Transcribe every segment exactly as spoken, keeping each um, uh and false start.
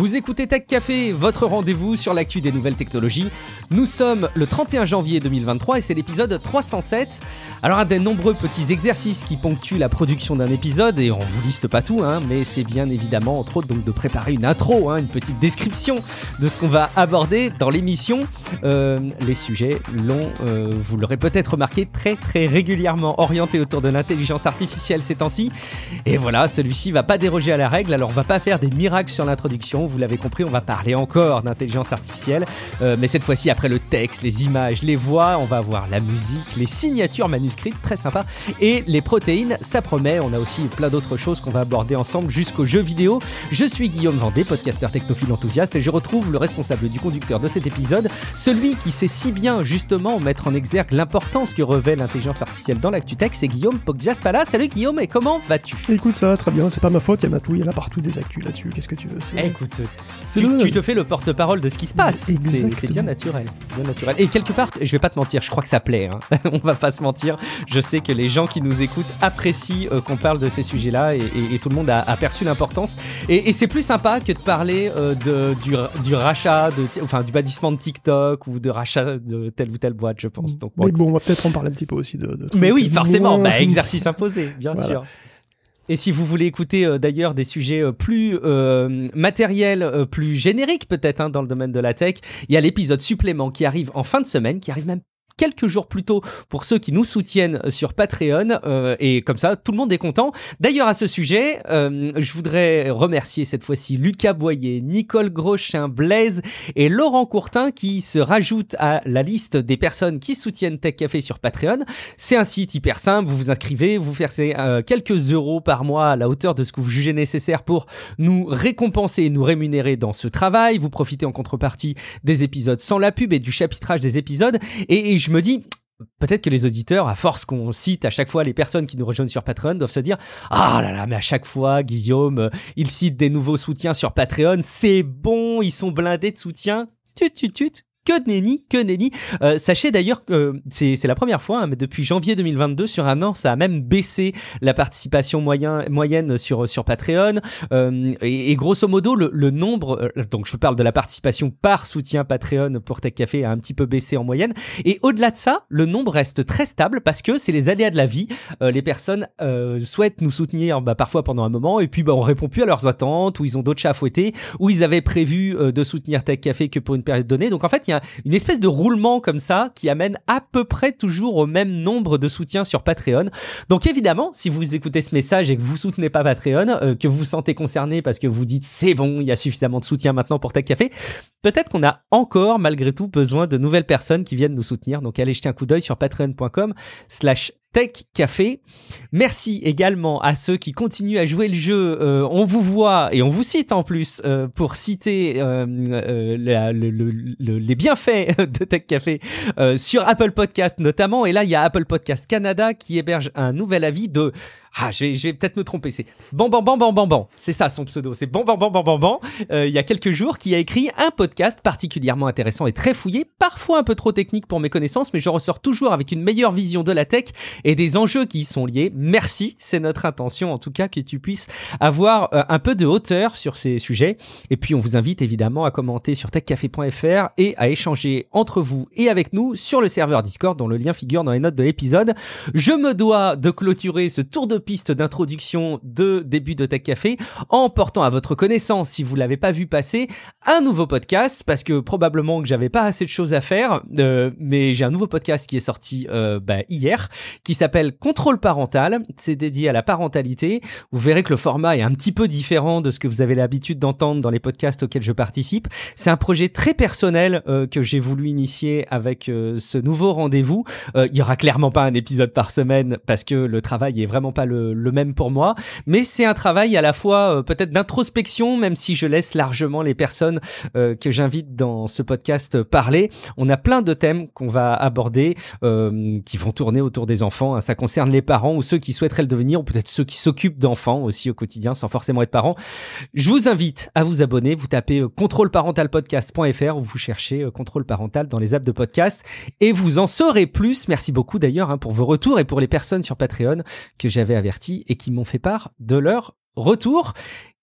Vous écoutez Tech Café, votre rendez-vous sur l'actu des nouvelles technologies. Nous sommes le trente et un janvier deux mille vingt-trois et c'est l'épisode trois cent sept. Alors un des nombreux petits exercices qui ponctuent la production d'un épisode, et on vous liste pas tout, hein, mais c'est bien évidemment entre autres donc de préparer une intro, hein, une petite description de ce qu'on va aborder dans l'émission. Euh, les sujets l'ont, euh, vous l'aurez peut-être remarqué, très très régulièrement orientés autour de l'intelligence artificielle ces temps-ci. Et voilà, celui-ci va pas déroger à la règle, alors on va pas faire des miracles sur l'introduction, vous l'avez compris, on va parler encore d'intelligence artificielle, euh, mais cette fois-ci après le texte, les images, les voix, on va avoir la musique, les signatures manuscrites, très sympa, et les protéines, ça promet. On a aussi plein d'autres choses qu'on va aborder ensemble jusqu'aux jeux vidéo. Je suis Guillaume Vendée, podcasteur technophile enthousiaste, et je retrouve le responsable du conducteur de cet épisode, celui qui sait si bien justement mettre en exergue l'importance que revêt l'intelligence artificielle dans l'actu tech, c'est Guillaume Poggiaspala. Salut Guillaume, et comment vas-tu ? Écoute, ça va très bien, c'est pas ma faute, il y en a tout, il y en a partout des actus là-dessus, qu'est-ce que tu veux, c'est... Eh, écoute, tu, tu te fais le porte-parole de ce qui se passe, c'est, c'est bien naturel, c'est bien naturel. Et quelque part, je vais pas te mentir, je crois que ça plaît, hein. On va pas se mentir, je sais que les gens qui nous écoutent apprécient euh, qu'on parle de ces sujets-là, et, et, et tout le monde a, a perçu l'importance, et, et c'est plus sympa que de parler euh, de, du, du rachat, de, enfin du bannissement de TikTok, ou de rachat de telle ou telle boîte, je pense. Donc, bon, mais écoute, bon, on va peut-être en parler un petit peu aussi de... de mais oui, de... forcément, bah, exercice imposé, bien voilà. sûr. Et si vous voulez écouter euh, d'ailleurs des sujets euh, plus euh, matériels, euh, plus génériques peut-être hein, dans le domaine de la tech, il y a l'épisode supplément qui arrive en fin de semaine, qui arrive même quelques jours plus tôt pour ceux qui nous soutiennent sur Patreon, euh, et comme ça tout le monde est content. D'ailleurs à ce sujet, euh, je voudrais remercier cette fois-ci Lucas Boyer, Nicole Grochin, Blaise et Laurent Courtin qui se rajoutent à la liste des personnes qui soutiennent Tech Café sur Patreon. C'est un site hyper simple, vous vous inscrivez, vous versez euh, quelques euros par mois à la hauteur de ce que vous jugez nécessaire pour nous récompenser et nous rémunérer dans ce travail. Vous profitez en contrepartie des épisodes sans la pub et du chapitrage des épisodes, et, et je me dis, peut-être que les auditeurs, à force qu'on cite à chaque fois les personnes qui nous rejoignent sur Patreon, doivent se dire « Ah là là, mais à chaque fois, Guillaume, euh, il cite des nouveaux soutiens sur Patreon, c'est bon, ils sont blindés de soutien. » Tut, tut, tut. Que de nenni, que nenni. Euh, sachez d'ailleurs que euh, c'est, c'est la première fois, hein, mais depuis janvier deux mille vingt-deux, sur un an, ça a même baissé la participation moyen, moyenne sur, sur Patreon. Euh, et, et grosso modo, le, le nombre, euh, donc je parle de la participation par soutien Patreon pour Tech Café, a un petit peu baissé en moyenne. Et au-delà de ça, le nombre reste très stable parce que c'est les aléas de la vie. Euh, les personnes euh, souhaitent nous soutenir bah, parfois pendant un moment, et puis bah, on répond plus à leurs attentes, ou ils ont d'autres chats à fouetter, ou ils avaient prévu euh, de soutenir Tech Café que pour une période donnée. Donc en fait, il y a une espèce de roulement comme ça qui amène à peu près toujours au même nombre de soutiens sur Patreon. Donc évidemment, si vous écoutez ce message et que vous soutenez pas Patreon, euh, que vous vous sentez concerné parce que vous dites c'est bon, il y a suffisamment de soutien maintenant pour Tech Café, peut-être qu'on a encore malgré tout besoin de nouvelles personnes qui viennent nous soutenir. Donc allez jeter un coup d'œil sur patreon.com slash Tech Café. Merci également à ceux qui continuent à jouer le jeu. Euh, on vous voit et on vous cite en plus euh, pour citer euh, euh, la, le, le, le, les bienfaits de Tech Café euh, sur Apple Podcast notamment. Et là, il y a Apple Podcast Canada qui héberge un nouvel avis de... Ah, je vais, je vais peut-être me tromper, c'est Ban Ban Ban Ban Ban Ban, c'est ça son pseudo, c'est Ban Ban Ban Ban Ban Ban, euh, il y a quelques jours, qui a écrit un podcast particulièrement intéressant et très fouillé, parfois un peu trop technique pour mes connaissances, mais je ressors toujours avec une meilleure vision de la tech et des enjeux qui y sont liés. Merci, c'est notre intention en tout cas que tu puisses avoir euh, un peu de hauteur sur ces sujets, et puis on vous invite évidemment à commenter sur tech café point f r et à échanger entre vous et avec nous sur le serveur Discord dont le lien figure dans les notes de l'épisode. Je me dois de clôturer ce tour de piste d'introduction de début de Tech Café en portant à votre connaissance, si vous l'avez pas vu passer, un nouveau podcast, parce que probablement que j'avais pas assez de choses à faire, euh, mais j'ai un nouveau podcast qui est sorti euh, bah, hier, qui s'appelle Contrôle parental. C'est dédié à la parentalité. Vous verrez que le format est un petit peu différent de ce que vous avez l'habitude d'entendre dans les podcasts auxquels je participe. C'est un projet très personnel euh, que j'ai voulu initier avec euh, ce nouveau rendez-vous. Euh, il y aura clairement pas un épisode par semaine parce que le travail est vraiment pas Le, le même pour moi, mais c'est un travail à la fois euh, peut-être d'introspection, même si je laisse largement les personnes euh, que j'invite dans ce podcast parler. On a plein de thèmes qu'on va aborder euh, qui vont tourner autour des enfants, hein. Ça concerne les parents ou ceux qui souhaiteraient le devenir, ou peut-être ceux qui s'occupent d'enfants aussi au quotidien sans forcément être parents. Je vous invite à vous abonner, vous tapez euh, contrôle parental podcast point f r ou vous cherchez euh, contrôle parental dans les apps de podcast et vous en saurez plus. Merci beaucoup d'ailleurs hein, pour vos retours et pour les personnes sur Patreon que j'avais avertis et qui m'ont fait part de leur retour.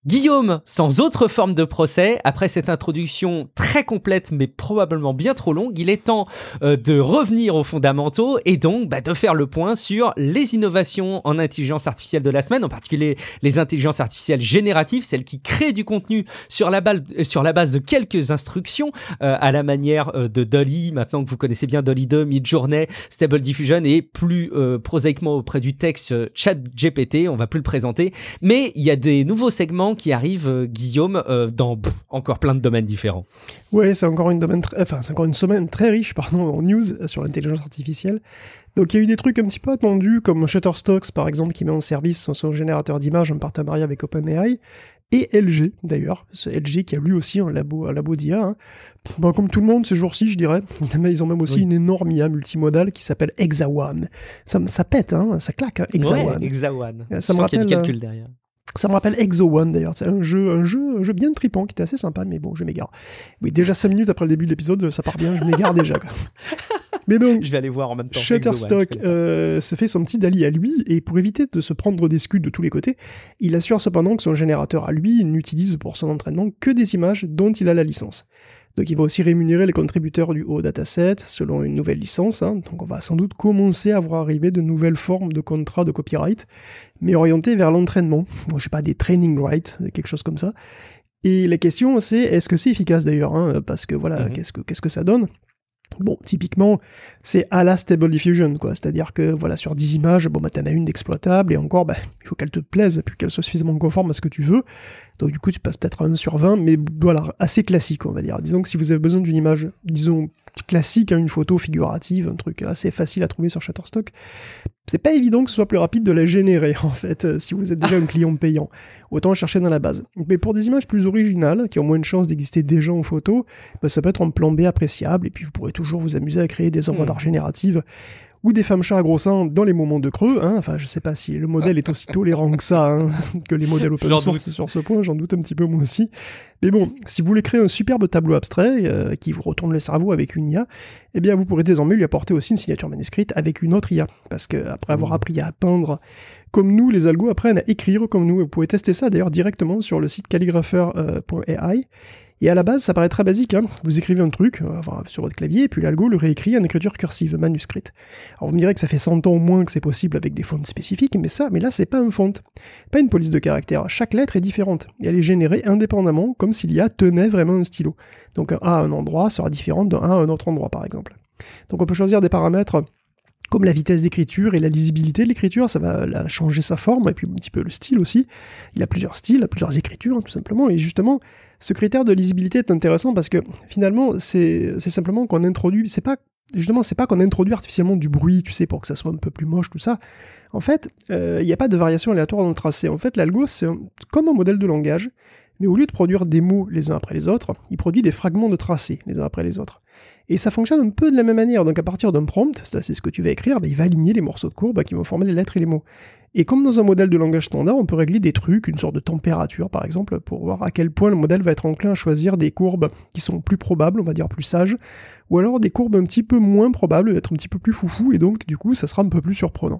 Guillaume, sans autre forme de procès, après cette introduction très complète mais probablement bien trop longue, il est temps euh, de revenir aux fondamentaux et donc bah, de faire le point sur les innovations en intelligence artificielle de la semaine, en particulier les intelligences artificielles génératives, celles qui créent du contenu sur la, balle, sur la base de quelques instructions, euh, à la manière euh, de Dolly, maintenant que vous connaissez bien Dolly deux, Midjourney, Stable Diffusion et plus euh, prosaïquement auprès du texte euh, ChatGPT, on va plus le présenter, mais il y a des nouveaux segments qui arrive, euh, Guillaume, euh, dans pff, encore plein de domaines différents. Ouais, c'est encore une domaine, tr- enfin c'est encore une semaine très riche, pardon, en news sur l'intelligence artificielle. Donc il y a eu des trucs un petit peu attendus, comme Shutterstock par exemple, qui met en service son, son générateur d'images en partenariat avec OpenAI, et L G d'ailleurs, ce L G qui a lui aussi un labo, un labo d'I A. Hein. Bon, comme tout le monde ces jours-ci, je dirais, ils ont même aussi oui. une énorme I A multimodale qui s'appelle Hexaone. Ça, ça pète, hein, ça claque, hein, Hexaone. Ouais, Hexaone. Ça me rappelle. Qu'il y a du calcul derrière. Ça me rappelle Exo-One d'ailleurs, c'est un jeu, un jeu, un jeu bien tripant qui était assez sympa, mais bon, je m'égare. Oui, déjà cinq minutes après le début de l'épisode, ça part bien, je m'égare déjà. Quoi. Mais donc, je vais aller voir en même temps. Shutterstock euh, se fait son petit Dali à lui, et pour éviter de se prendre des scuds de tous les côtés, il assure cependant que son générateur à lui n'utilise pour son entraînement que des images dont il a la licence. Donc il va aussi rémunérer les contributeurs du haut dataset selon une nouvelle licence. Hein. Donc on va sans doute commencer à voir arriver de nouvelles formes de contrats de copyright, mais orientées vers l'entraînement. Bon, je sais pas, des training rights, quelque chose comme ça. Et la question c'est, est-ce que c'est efficace d'ailleurs, hein, parce que voilà, mm-hmm. qu'est-ce que, qu'est-ce que ça donne ? Bon, typiquement, c'est à la Stable Diffusion, quoi. C'est-à-dire que, voilà, sur dix images, bon, bah, t'en as une d'exploitable, et encore, bah, il faut qu'elle te plaise, puis qu'elle soit suffisamment conforme à ce que tu veux. Donc, du coup, tu passes peut-être à un sur vingt, mais voilà, assez classique, on va dire. Disons que si vous avez besoin d'une image, disons, classique, hein, une photo figurative, un truc assez facile à trouver sur Shutterstock, c'est pas évident que ce soit plus rapide de la générer, en fait, si vous êtes déjà un client payant. Autant chercher dans la base. Mais pour des images plus originales, qui ont moins de chances d'exister déjà en photo, bah, ça peut être un plan B appréciable, et puis vous pourrez toujours vous amuser à créer des œuvres d'art génératives, ou des femmes chats à gros seins dans les moments de creux, hein. Enfin, je sais pas si le modèle est aussi tolérant que ça, hein, que les modèles open j'en source doute. Sur ce point, j'en doute un petit peu moi aussi. Mais bon, si vous voulez créer un superbe tableau abstrait euh, qui vous retourne le cerveau avec une I A, eh bien vous pourrez désormais lui apporter aussi une signature manuscrite avec une autre I A. Parce qu'après avoir appris à peindre comme nous, les algos apprennent à écrire comme nous. Et vous pouvez tester ça d'ailleurs directement sur le site calligrapher point A I. Et à la base, ça paraît très basique, hein. Vous écrivez un truc euh, enfin, sur votre clavier, et puis l'algo le réécrit en écriture cursive, manuscrite. Alors vous me direz que ça fait cent ans au moins que c'est possible avec des fontes spécifiques, mais ça, mais là, c'est pas une fonte, pas une police de caractère. Chaque lettre est différente, et elle est générée indépendamment, comme s'il y a tenait vraiment un stylo. Donc un A à un endroit sera différent d'un A à un autre endroit, par exemple. Donc on peut choisir des paramètres comme la vitesse d'écriture et la lisibilité de l'écriture, ça va la changer sa forme, et puis un petit peu le style aussi. Il a plusieurs styles, plusieurs écritures, hein, tout simplement, et justement, ce critère de lisibilité est intéressant parce que, finalement, c'est, c'est simplement qu'on introduit, c'est pas, justement, c'est pas qu'on introduit artificiellement du bruit, tu sais, pour que ça soit un peu plus moche, tout ça. En fait, il euh, n'y a pas de variation aléatoire dans le tracé. En fait, l'algo, c'est un, comme un modèle de langage, mais au lieu de produire des mots les uns après les autres, il produit des fragments de tracé les uns après les autres. Et ça fonctionne un peu de la même manière. Donc à partir d'un prompt, c'est ce que tu vas écrire, bah, il va aligner les morceaux de courbe qui vont former les lettres et les mots. Et comme dans un modèle de langage standard, on peut régler des trucs, une sorte de température par exemple, pour voir à quel point le modèle va être enclin à choisir des courbes qui sont plus probables, on va dire plus sages, ou alors des courbes un petit peu moins probables, être un petit peu plus foufou, et donc du coup ça sera un peu plus surprenant.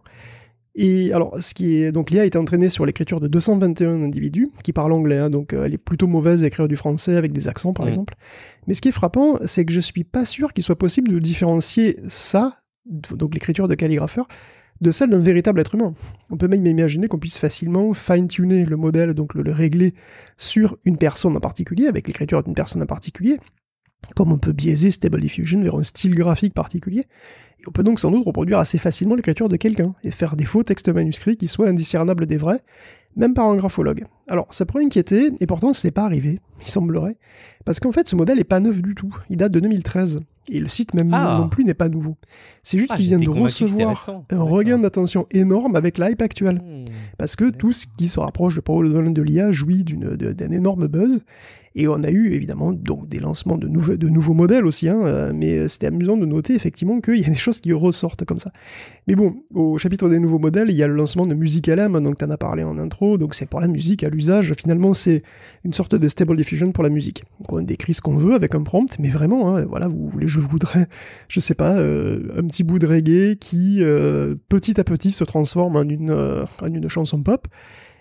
Et alors, ce qui est, donc l'I A est entraînée sur l'écriture de deux cent vingt et un individus qui parlent anglais, hein, donc euh, elle est plutôt mauvaise à écrire du français avec des accents par mmh. exemple. Mais ce qui est frappant, c'est que je suis pas sûr qu'il soit possible de différencier ça, donc l'écriture de calligrapheur, de celle d'un véritable être humain. On peut même imaginer qu'on puisse facilement fine-tuner le modèle, donc le, le régler sur une personne en particulier, avec l'écriture d'une personne en particulier, comme on peut biaiser Stable Diffusion vers un style graphique particulier. Et on peut donc sans doute reproduire assez facilement l'écriture de quelqu'un et faire des faux textes manuscrits qui soient indiscernables des vrais, même par un graphologue. Alors, ça pourrait inquiéter, et pourtant c'est pas arrivé, il semblerait, parce qu'en fait ce modèle est pas neuf du tout, il date de deux mille treize, et le site même ah. non plus n'est pas nouveau. C'est juste ah, qu'il vient de recevoir un D'accord. regain d'attention énorme avec l'hype actuel, mmh. parce que D'accord. tout ce qui se rapproche de Paul Dolan de l'I A jouit d'une, de, d'un énorme buzz, et on a eu évidemment donc, des lancements de, nouveau, de nouveaux modèles aussi, hein, euh, mais c'était amusant de noter effectivement qu'il y a des choses qui ressortent comme ça. Mais bon, au chapitre des nouveaux modèles, il y a le lancement de Music L M, donc tu en as parlé en intro, donc c'est pour la musique à l'usage, finalement c'est une sorte de Stable Diffusion pour la musique. Donc on décrit ce qu'on veut avec un prompt, mais vraiment, hein, voilà, vous voulez, je voudrais, je sais pas, euh, un petit bout de reggae qui euh, petit à petit se transforme en une, euh, en une chanson pop. Ben,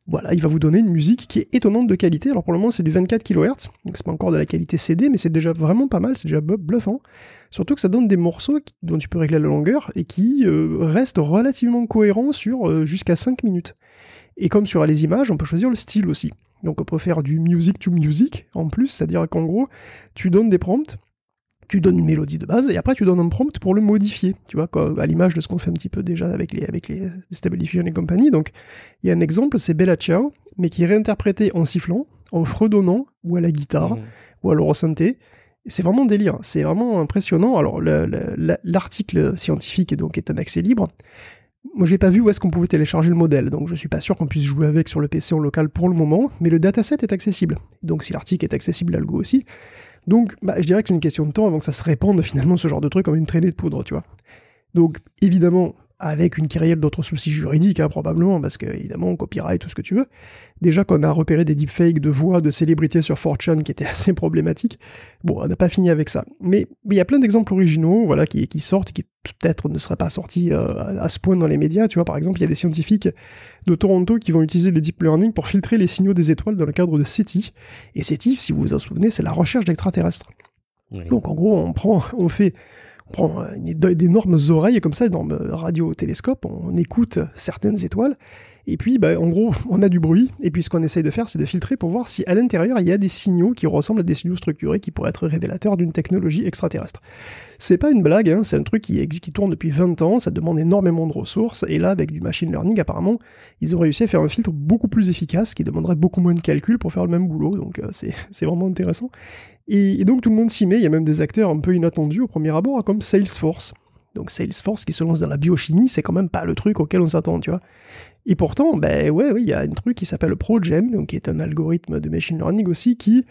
voilà, il va vous donner une musique qui est étonnante de qualité. Alors pour le moment, c'est du vingt-quatre kilohertz, donc c'est pas encore de la qualité C D, mais c'est déjà vraiment pas mal, c'est déjà bluffant. Surtout que ça donne des morceaux qui, dont tu peux régler la longueur et qui euh, restent relativement cohérents sur euh, jusqu'à cinq minutes. Et comme sur les images, on peut choisir le style aussi. Donc on peut faire du music to music en plus, c'est-à-dire qu'en gros, tu donnes des prompts, tu donnes une mélodie de base, et après tu donnes un prompt pour le modifier, tu vois, quoi, à l'image de ce qu'on fait un petit peu déjà avec les, avec les Stable Diffusion et compagnie. Donc il y a un exemple, c'est Bella Ciao, mais qui est réinterprété en sifflant, en fredonnant, ou à la guitare, mmh. ou à l'eurosynthé. C'est vraiment délire, c'est vraiment impressionnant. Alors le, le, l'article scientifique est donc est un accès libre. Moi, j'ai pas vu où est-ce qu'on pouvait télécharger le modèle, donc je suis pas sûr qu'on puisse jouer avec sur le P C en local pour le moment, mais le dataset est accessible. Donc si l'article est accessible, l'algo aussi. Donc, bah, je dirais que c'est une question de temps avant que ça se répande finalement ce genre de truc comme une traînée de poudre, tu vois. Donc, évidemment, avec une kyrielle d'autres soucis juridiques, hein, probablement, parce que, évidemment, copyright, tout ce que tu veux. Déjà qu'on a repéré des deepfakes de voix de célébrités sur four chan qui étaient assez problématiques. Bon, on n'a pas fini avec ça. Mais il y a plein d'exemples originaux, voilà, qui, qui sortent, qui peut-être ne seraient pas sortis euh, à, à ce point dans les médias, tu vois. Par exemple, il y a des scientifiques de Toronto qui vont utiliser le deep learning pour filtrer les signaux des étoiles dans le cadre de SETI. Et SETI, si vous vous en souvenez, c'est la recherche d'extraterrestres. Oui. Donc, en gros, on prend, on fait... On prend d'énormes oreilles comme ça, d'énormes radiotélescopes, on écoute certaines étoiles, et puis bah, en gros on a du bruit, et puis ce qu'on essaye de faire c'est de filtrer pour voir si à l'intérieur il y a des signaux qui ressemblent à des signaux structurés qui pourraient être révélateurs d'une technologie extraterrestre. C'est pas une blague, hein, c'est un truc qui, qui tourne depuis vingt ans, ça demande énormément de ressources, et là avec du machine learning apparemment ils ont réussi à faire un filtre beaucoup plus efficace qui demanderait beaucoup moins de calculs pour faire le même boulot, donc euh, c'est, c'est vraiment intéressant. Et, et donc tout le monde s'y met, il y a même des acteurs un peu inattendus au premier abord, comme Salesforce. Donc Salesforce qui se lance dans la biochimie, c'est quand même pas le truc auquel on s'attend, tu vois. Et pourtant, ben ouais, ouais, il y a un truc qui s'appelle ProGen, donc qui est un algorithme de machine learning aussi, qui,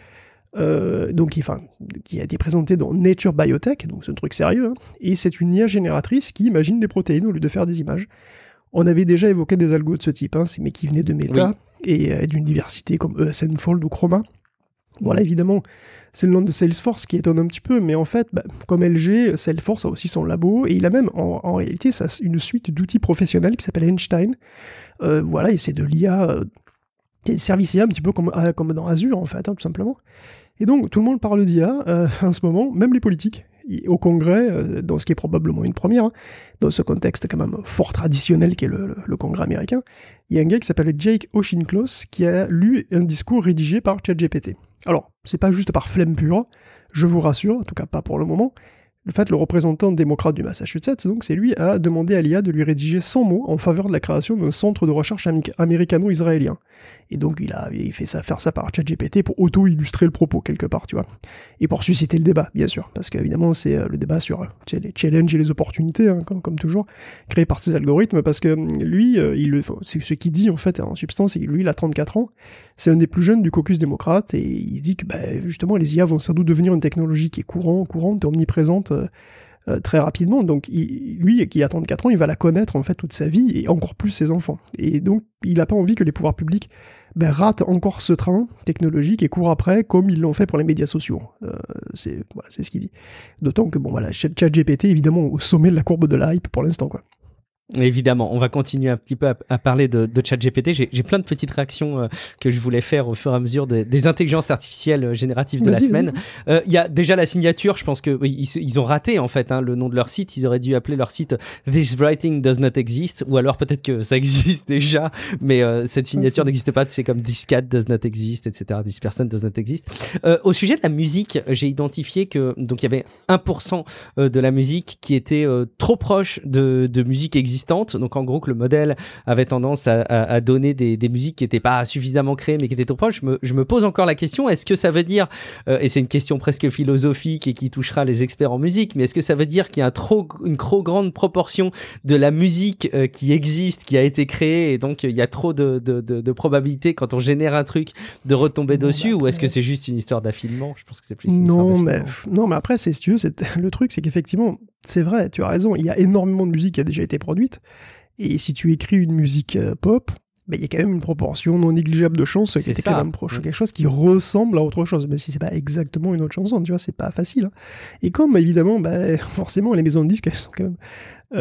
euh, donc, qui, enfin, qui a été présenté dans Nature Biotech, donc c'est un truc sérieux, hein, et c'est une I A génératrice qui imagine des protéines au lieu de faire des images. On avait déjà évoqué des algos de ce type, hein, mais qui venaient de Meta, oui. et euh, d'une diversité comme E S N Fold ou Chroma. Voilà, évidemment, c'est le nom de Salesforce qui étonne un petit peu, mais en fait, bah, comme L G, Salesforce a aussi son labo, et il a même, en, en réalité, ça, une suite d'outils professionnels qui s'appelle Einstein. Euh, voilà, et c'est de l'I A, euh, des services I A un petit peu comme, euh, comme dans Azure, en fait, hein, tout simplement. Et donc, tout le monde parle d'I A euh, en ce moment, même les politiques. Au Congrès, euh, dans ce qui est probablement une première, hein, dans ce contexte quand même fort traditionnel qu'est le, le, le Congrès américain, il y a un gars qui s'appelle Jake Oshingclose qui a lu un discours rédigé par ChatGPT. Alors, c'est pas juste par flemme pure, je vous rassure, en tout cas pas pour le moment. En fait, le représentant démocrate du Massachusetts, donc, c'est lui, a demandé à l'I A de lui rédiger cent mots en faveur de la création d'un centre de recherche américano-israélien. Et donc, il a il fait ça, faire ça par ChatGPT pour auto-illustrer le propos, quelque part, tu vois. Et pour susciter le débat, bien sûr. Parce qu'évidemment, c'est le débat sur tu sais, les challenges et les opportunités, hein, comme, comme toujours, créés par ces algorithmes, parce que lui, il, c'est ce qu'il dit, en fait, en substance, c'est que lui, il a trente-quatre ans, c'est un des plus jeunes du caucus démocrate, et il dit que, bah, justement, les I A vont sans doute devenir une technologie qui est courant, courante et omniprésente, euh, Euh, très rapidement, donc il, lui qui a trente-quatre ans, il va la connaître en fait toute sa vie et encore plus ses enfants. Et donc il n'a pas envie que les pouvoirs publics ben, ratent encore ce train technologique et courent après comme ils l'ont fait pour les médias sociaux. Euh, c'est voilà, c'est ce qu'il dit. D'autant que bon voilà, ChatGPT évidemment au sommet de la courbe de la hype pour l'instant quoi. Évidemment, on va continuer un petit peu à, à parler de, de ChatGPT. J'ai, j'ai plein de petites réactions euh, que je voulais faire au fur et à mesure des, des intelligences artificielles génératives de vas-y, la semaine. Il euh, y a déjà la signature, je pense que oui, ils, ils ont raté en fait hein, le nom de leur site. Ils auraient dû appeler leur site This Writing Does Not Exist, ou alors peut-être que ça existe déjà, mais euh, cette signature n'existe pas. C'est comme This Cat Does Not Exist, et cetera. This Person Does Not Exist. Euh, au sujet de la musique, j'ai identifié que donc il y avait un pour cent de la musique qui était euh, trop proche de, de musique existante. Donc en gros que le modèle avait tendance à, à, à donner des, des musiques qui n'étaient pas suffisamment créées mais qui étaient trop proches. Je me, je me pose encore la question, est-ce que ça veut dire, euh, et c'est une question presque philosophique et qui touchera les experts en musique, mais est-ce que ça veut dire qu'il y a un trop, une trop grande proportion de la musique euh, qui existe, qui a été créée, et donc il y a trop de, de, de, de probabilités quand on génère un truc de retomber non, dessus, bah, ou est-ce que c'est juste une histoire d'affinement? Je pense que c'est plus une non, histoire mais, non, mais après, c'est, si tu veux, c'est, le truc, c'est qu'effectivement, c'est vrai, tu as raison, il y a énormément de musique qui a déjà été produite, et si tu écris une musique euh, pop, ben, il y a quand même une proportion non négligeable de chances qui est quand même proche, mmh. quelque chose qui ressemble à autre chose, même si c'est pas exactement une autre chanson, tu vois, c'est pas facile. Hein. Et comme, évidemment, ben, forcément, les maisons de disques, elles sont quand même... Euh,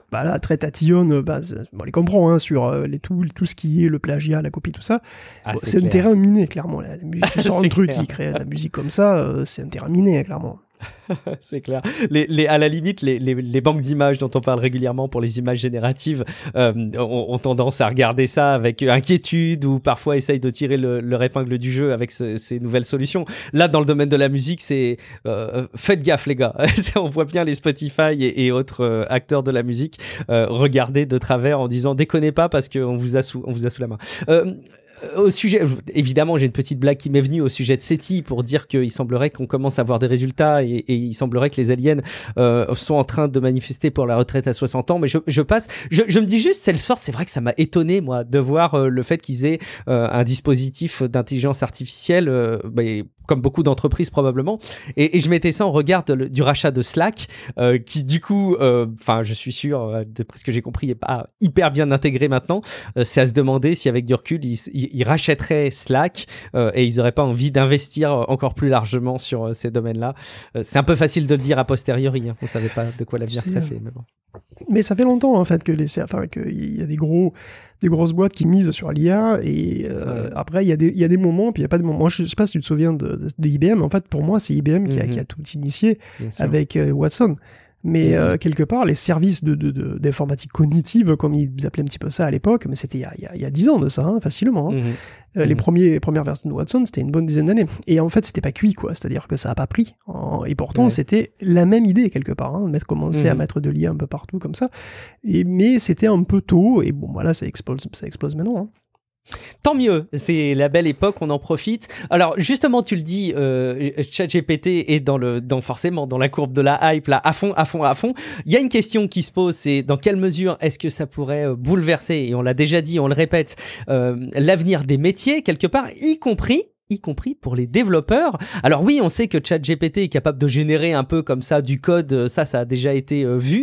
bah là, très tatillonne, bah, on les comprend, hein, sur euh, les, tout, tout ce qui est le plagiat, la copie, tout ça. Ah, bon, c'est c'est un clair. terrain miné, clairement. La, la musique, tu sors un truc clair. qui crée de la musique comme ça, euh, c'est un terrain miné, clairement. C'est clair. Les, les, à la limite, les, les, les banques d'images dont on parle régulièrement pour les images génératives euh, ont, ont tendance à regarder ça avec inquiétude ou parfois essayent de tirer le, leur épingle du jeu avec ce, ces nouvelles solutions. Là, dans le domaine de la musique, c'est euh, faites gaffe, les gars. On voit bien les Spotify et, et autres euh, acteurs de la musique euh, regarder de travers en disant déconnez pas parce qu'on vous a sous, on vous a sous la main. Euh, Au sujet, évidemment, j'ai une petite blague qui m'est venue au sujet de SETI pour dire qu'il semblerait qu'on commence à avoir des résultats et, et il semblerait que les aliens euh, sont en train de manifester pour la retraite à soixante ans. Mais je, je passe, je, je me dis juste, Salesforce, c'est vrai que ça m'a étonné, moi, de voir euh, le fait qu'ils aient euh, un dispositif d'intelligence artificielle, euh, bah, comme beaucoup d'entreprises probablement. Et, et je mettais ça en regard de, du rachat de Slack, euh, qui du coup, enfin, euh, je suis sûr, euh, d'après ce que j'ai compris, n'est pas hyper bien intégré maintenant. Euh, c'est à se demander si avec du recul, ils, ils, ils rachèteraient Slack euh, et ils n'auraient pas envie d'investir encore plus largement sur euh, ces domaines-là. Euh, c'est un peu facile de le dire a posteriori. Hein. On ne savait pas de quoi l'avenir serait fait. Mais, bon. mais ça fait longtemps en fait que les, enfin, qu'il y a des gros, des grosses boîtes qui misent sur l'I A et euh, ouais. après il y a des, il y a des moments puis il y a pas de moments. Moi je sais pas si tu te souviens de, de, de I B M. En fait pour moi c'est I B M qui, mm-hmm. a, qui a tout initié avec euh, Watson. Mais mmh. euh, quelque part, les services de, de, de, d'informatique cognitive, comme ils appelaient un petit peu ça à l'époque, mais c'était il y a, il y a, il y a dix ans de ça, hein, facilement. Hein. Mmh. Euh, mmh. Les, premiers, les premières versions de Watson, c'était une bonne dizaine d'années. Et en fait, c'était pas cuit, quoi. C'est-à-dire que ça a pas pris. En... Et pourtant, ouais. c'était la même idée, quelque part. Hein, de mettre, commencer mmh. à mettre de l'I A un peu partout, comme ça. Et, mais c'était un peu tôt. Et bon, voilà, ça explose, ça explose maintenant. Hein. Tant mieux, c'est la belle époque, on en profite. Alors justement, tu le dis, euh, ChatGPT est dans le, dans forcément dans la courbe de la hype là, à fond, à fond, à fond. Il y a une question qui se pose, c'est dans quelle mesure est-ce que ça pourrait bouleverser, et on l'a déjà dit, on le répète, euh, l'avenir des métiers quelque part, y compris. y compris pour les développeurs. Alors oui, on sait que ChatGPT est capable de générer un peu comme ça du code, ça, ça a déjà été euh, vu.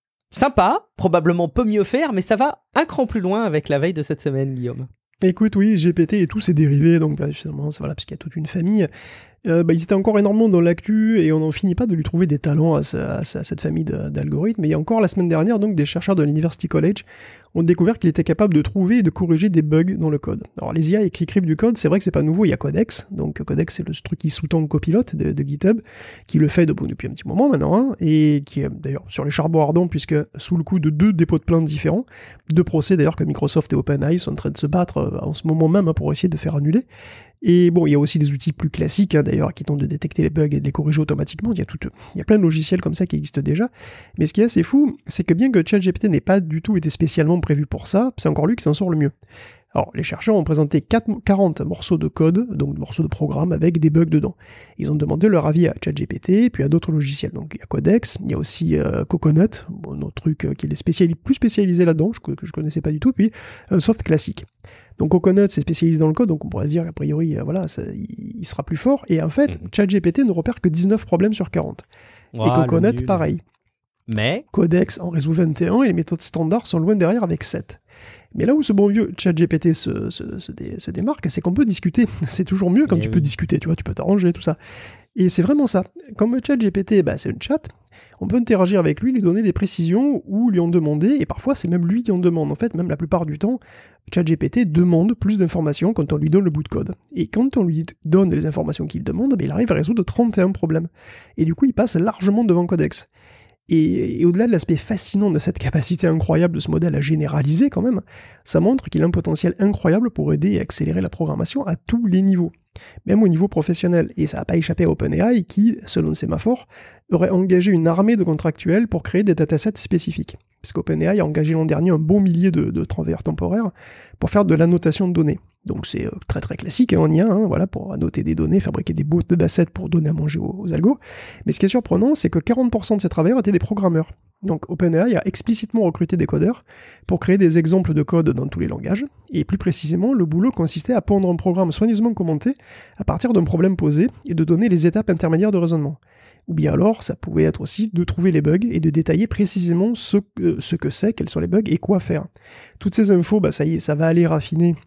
Sympa, probablement peut mieux faire, mais ça va un cran plus loin avec la veille de cette semaine, Guillaume. Écoute, oui, G P T et tous ses dérivés, donc bah, justement, c'est voilà, parce qu'il y a toute une famille. Euh, bah, ils étaient encore énormément dans l'actu et on n'en finit pas de lui trouver des talents à, ce, à, à cette famille de, d'algorithmes. Et encore la semaine dernière, donc, des chercheurs de l'University College ont découvert qu'il était capable de trouver et de corriger des bugs dans le code. Alors les I A qui écrivent du code, c'est vrai que c'est pas nouveau, il y a Codex, donc Codex c'est le truc qui sous-tend Copilot de, de GitHub, qui le fait de, depuis un petit moment maintenant, hein, et qui est d'ailleurs sur les charbons ardents, puisque sous le coup de deux dépôts de plaintes différents, deux procès d'ailleurs que Microsoft et OpenAI sont en train de se battre en ce moment même hein, pour essayer de faire annuler. Et bon, il y a aussi des outils plus classiques, hein, d'ailleurs, qui tentent de détecter les bugs et de les corriger automatiquement. Il y a tout, il y a plein de logiciels comme ça qui existent déjà. Mais ce qui est assez fou, c'est que bien que ChatGPT n'ait pas du tout été spécialement prévu pour ça, c'est encore lui qui s'en sort le mieux. Alors, les chercheurs ont présenté quarante morceaux de code, donc morceaux de programme avec des bugs dedans. Ils ont demandé leur avis à ChatGPT, puis à d'autres logiciels. Donc, il y a Codex, il y a aussi euh, Coconut, bon, un autre truc euh, qui est spéciali- plus spécialisé là-dedans, que, que je connaissais pas du tout, puis un soft classique. Donc Coconut c'est spécialisé dans le code, donc on pourrait se dire qu'a priori, euh, voilà, ça, il, il sera plus fort. Et en fait, mmh. ChatGPT ne repère que dix-neuf problèmes sur quarante. Oh, et Coconut, pareil. Mais Codex en résout vingt et un et les méthodes standards sont loin derrière avec sept. Mais là où ce bon vieux ChatGPT se, se, se, dé, se démarque, c'est qu'on peut discuter. C'est toujours mieux quand et tu oui. peux discuter, tu vois, tu peux t'arranger, tout ça. Et c'est vraiment ça. Comme ChatGPT, bah, c'est un chat, on peut interagir avec lui, lui donner des précisions ou lui en demander, et parfois c'est même lui qui en demande. En fait, même la plupart du temps, ChatGPT demande plus d'informations quand on lui donne le bout de code. Et quand on lui donne les informations qu'il demande, bah, il arrive à résoudre trente et un problèmes. Et du coup, il passe largement devant Codex. Et, et au-delà de l'aspect fascinant de cette capacité incroyable de ce modèle à généraliser quand même, ça montre qu'il a un potentiel incroyable pour aider et accélérer la programmation à tous les niveaux, même au niveau professionnel. Et ça n'a pas échappé à OpenAI qui, selon Sémaphore, aurait engagé une armée de contractuels pour créer des datasets spécifiques. Parce qu'OpenAI a engagé l'an dernier un bon millier de, de transferts temporaires pour faire de l'annotation de données. Donc c'est euh, très très classique hein, en I A, hein, voilà, pour annoter des données, fabriquer des beaux datasets pour donner à manger aux, aux algos. Mais ce qui est surprenant, c'est que quarante pour cent de ces travailleurs étaient des programmeurs. Donc OpenAI a explicitement recruté des codeurs pour créer des exemples de code dans tous les langages. Et plus précisément, le boulot consistait à pondre un programme soigneusement commenté à partir d'un problème posé et de donner les étapes intermédiaires de raisonnement. Ou bien alors, ça pouvait être aussi de trouver les bugs et de détailler précisément ce, euh, ce que c'est, quels sont les bugs et quoi faire. Toutes ces infos, bah, ça y est, ça va aller raffiner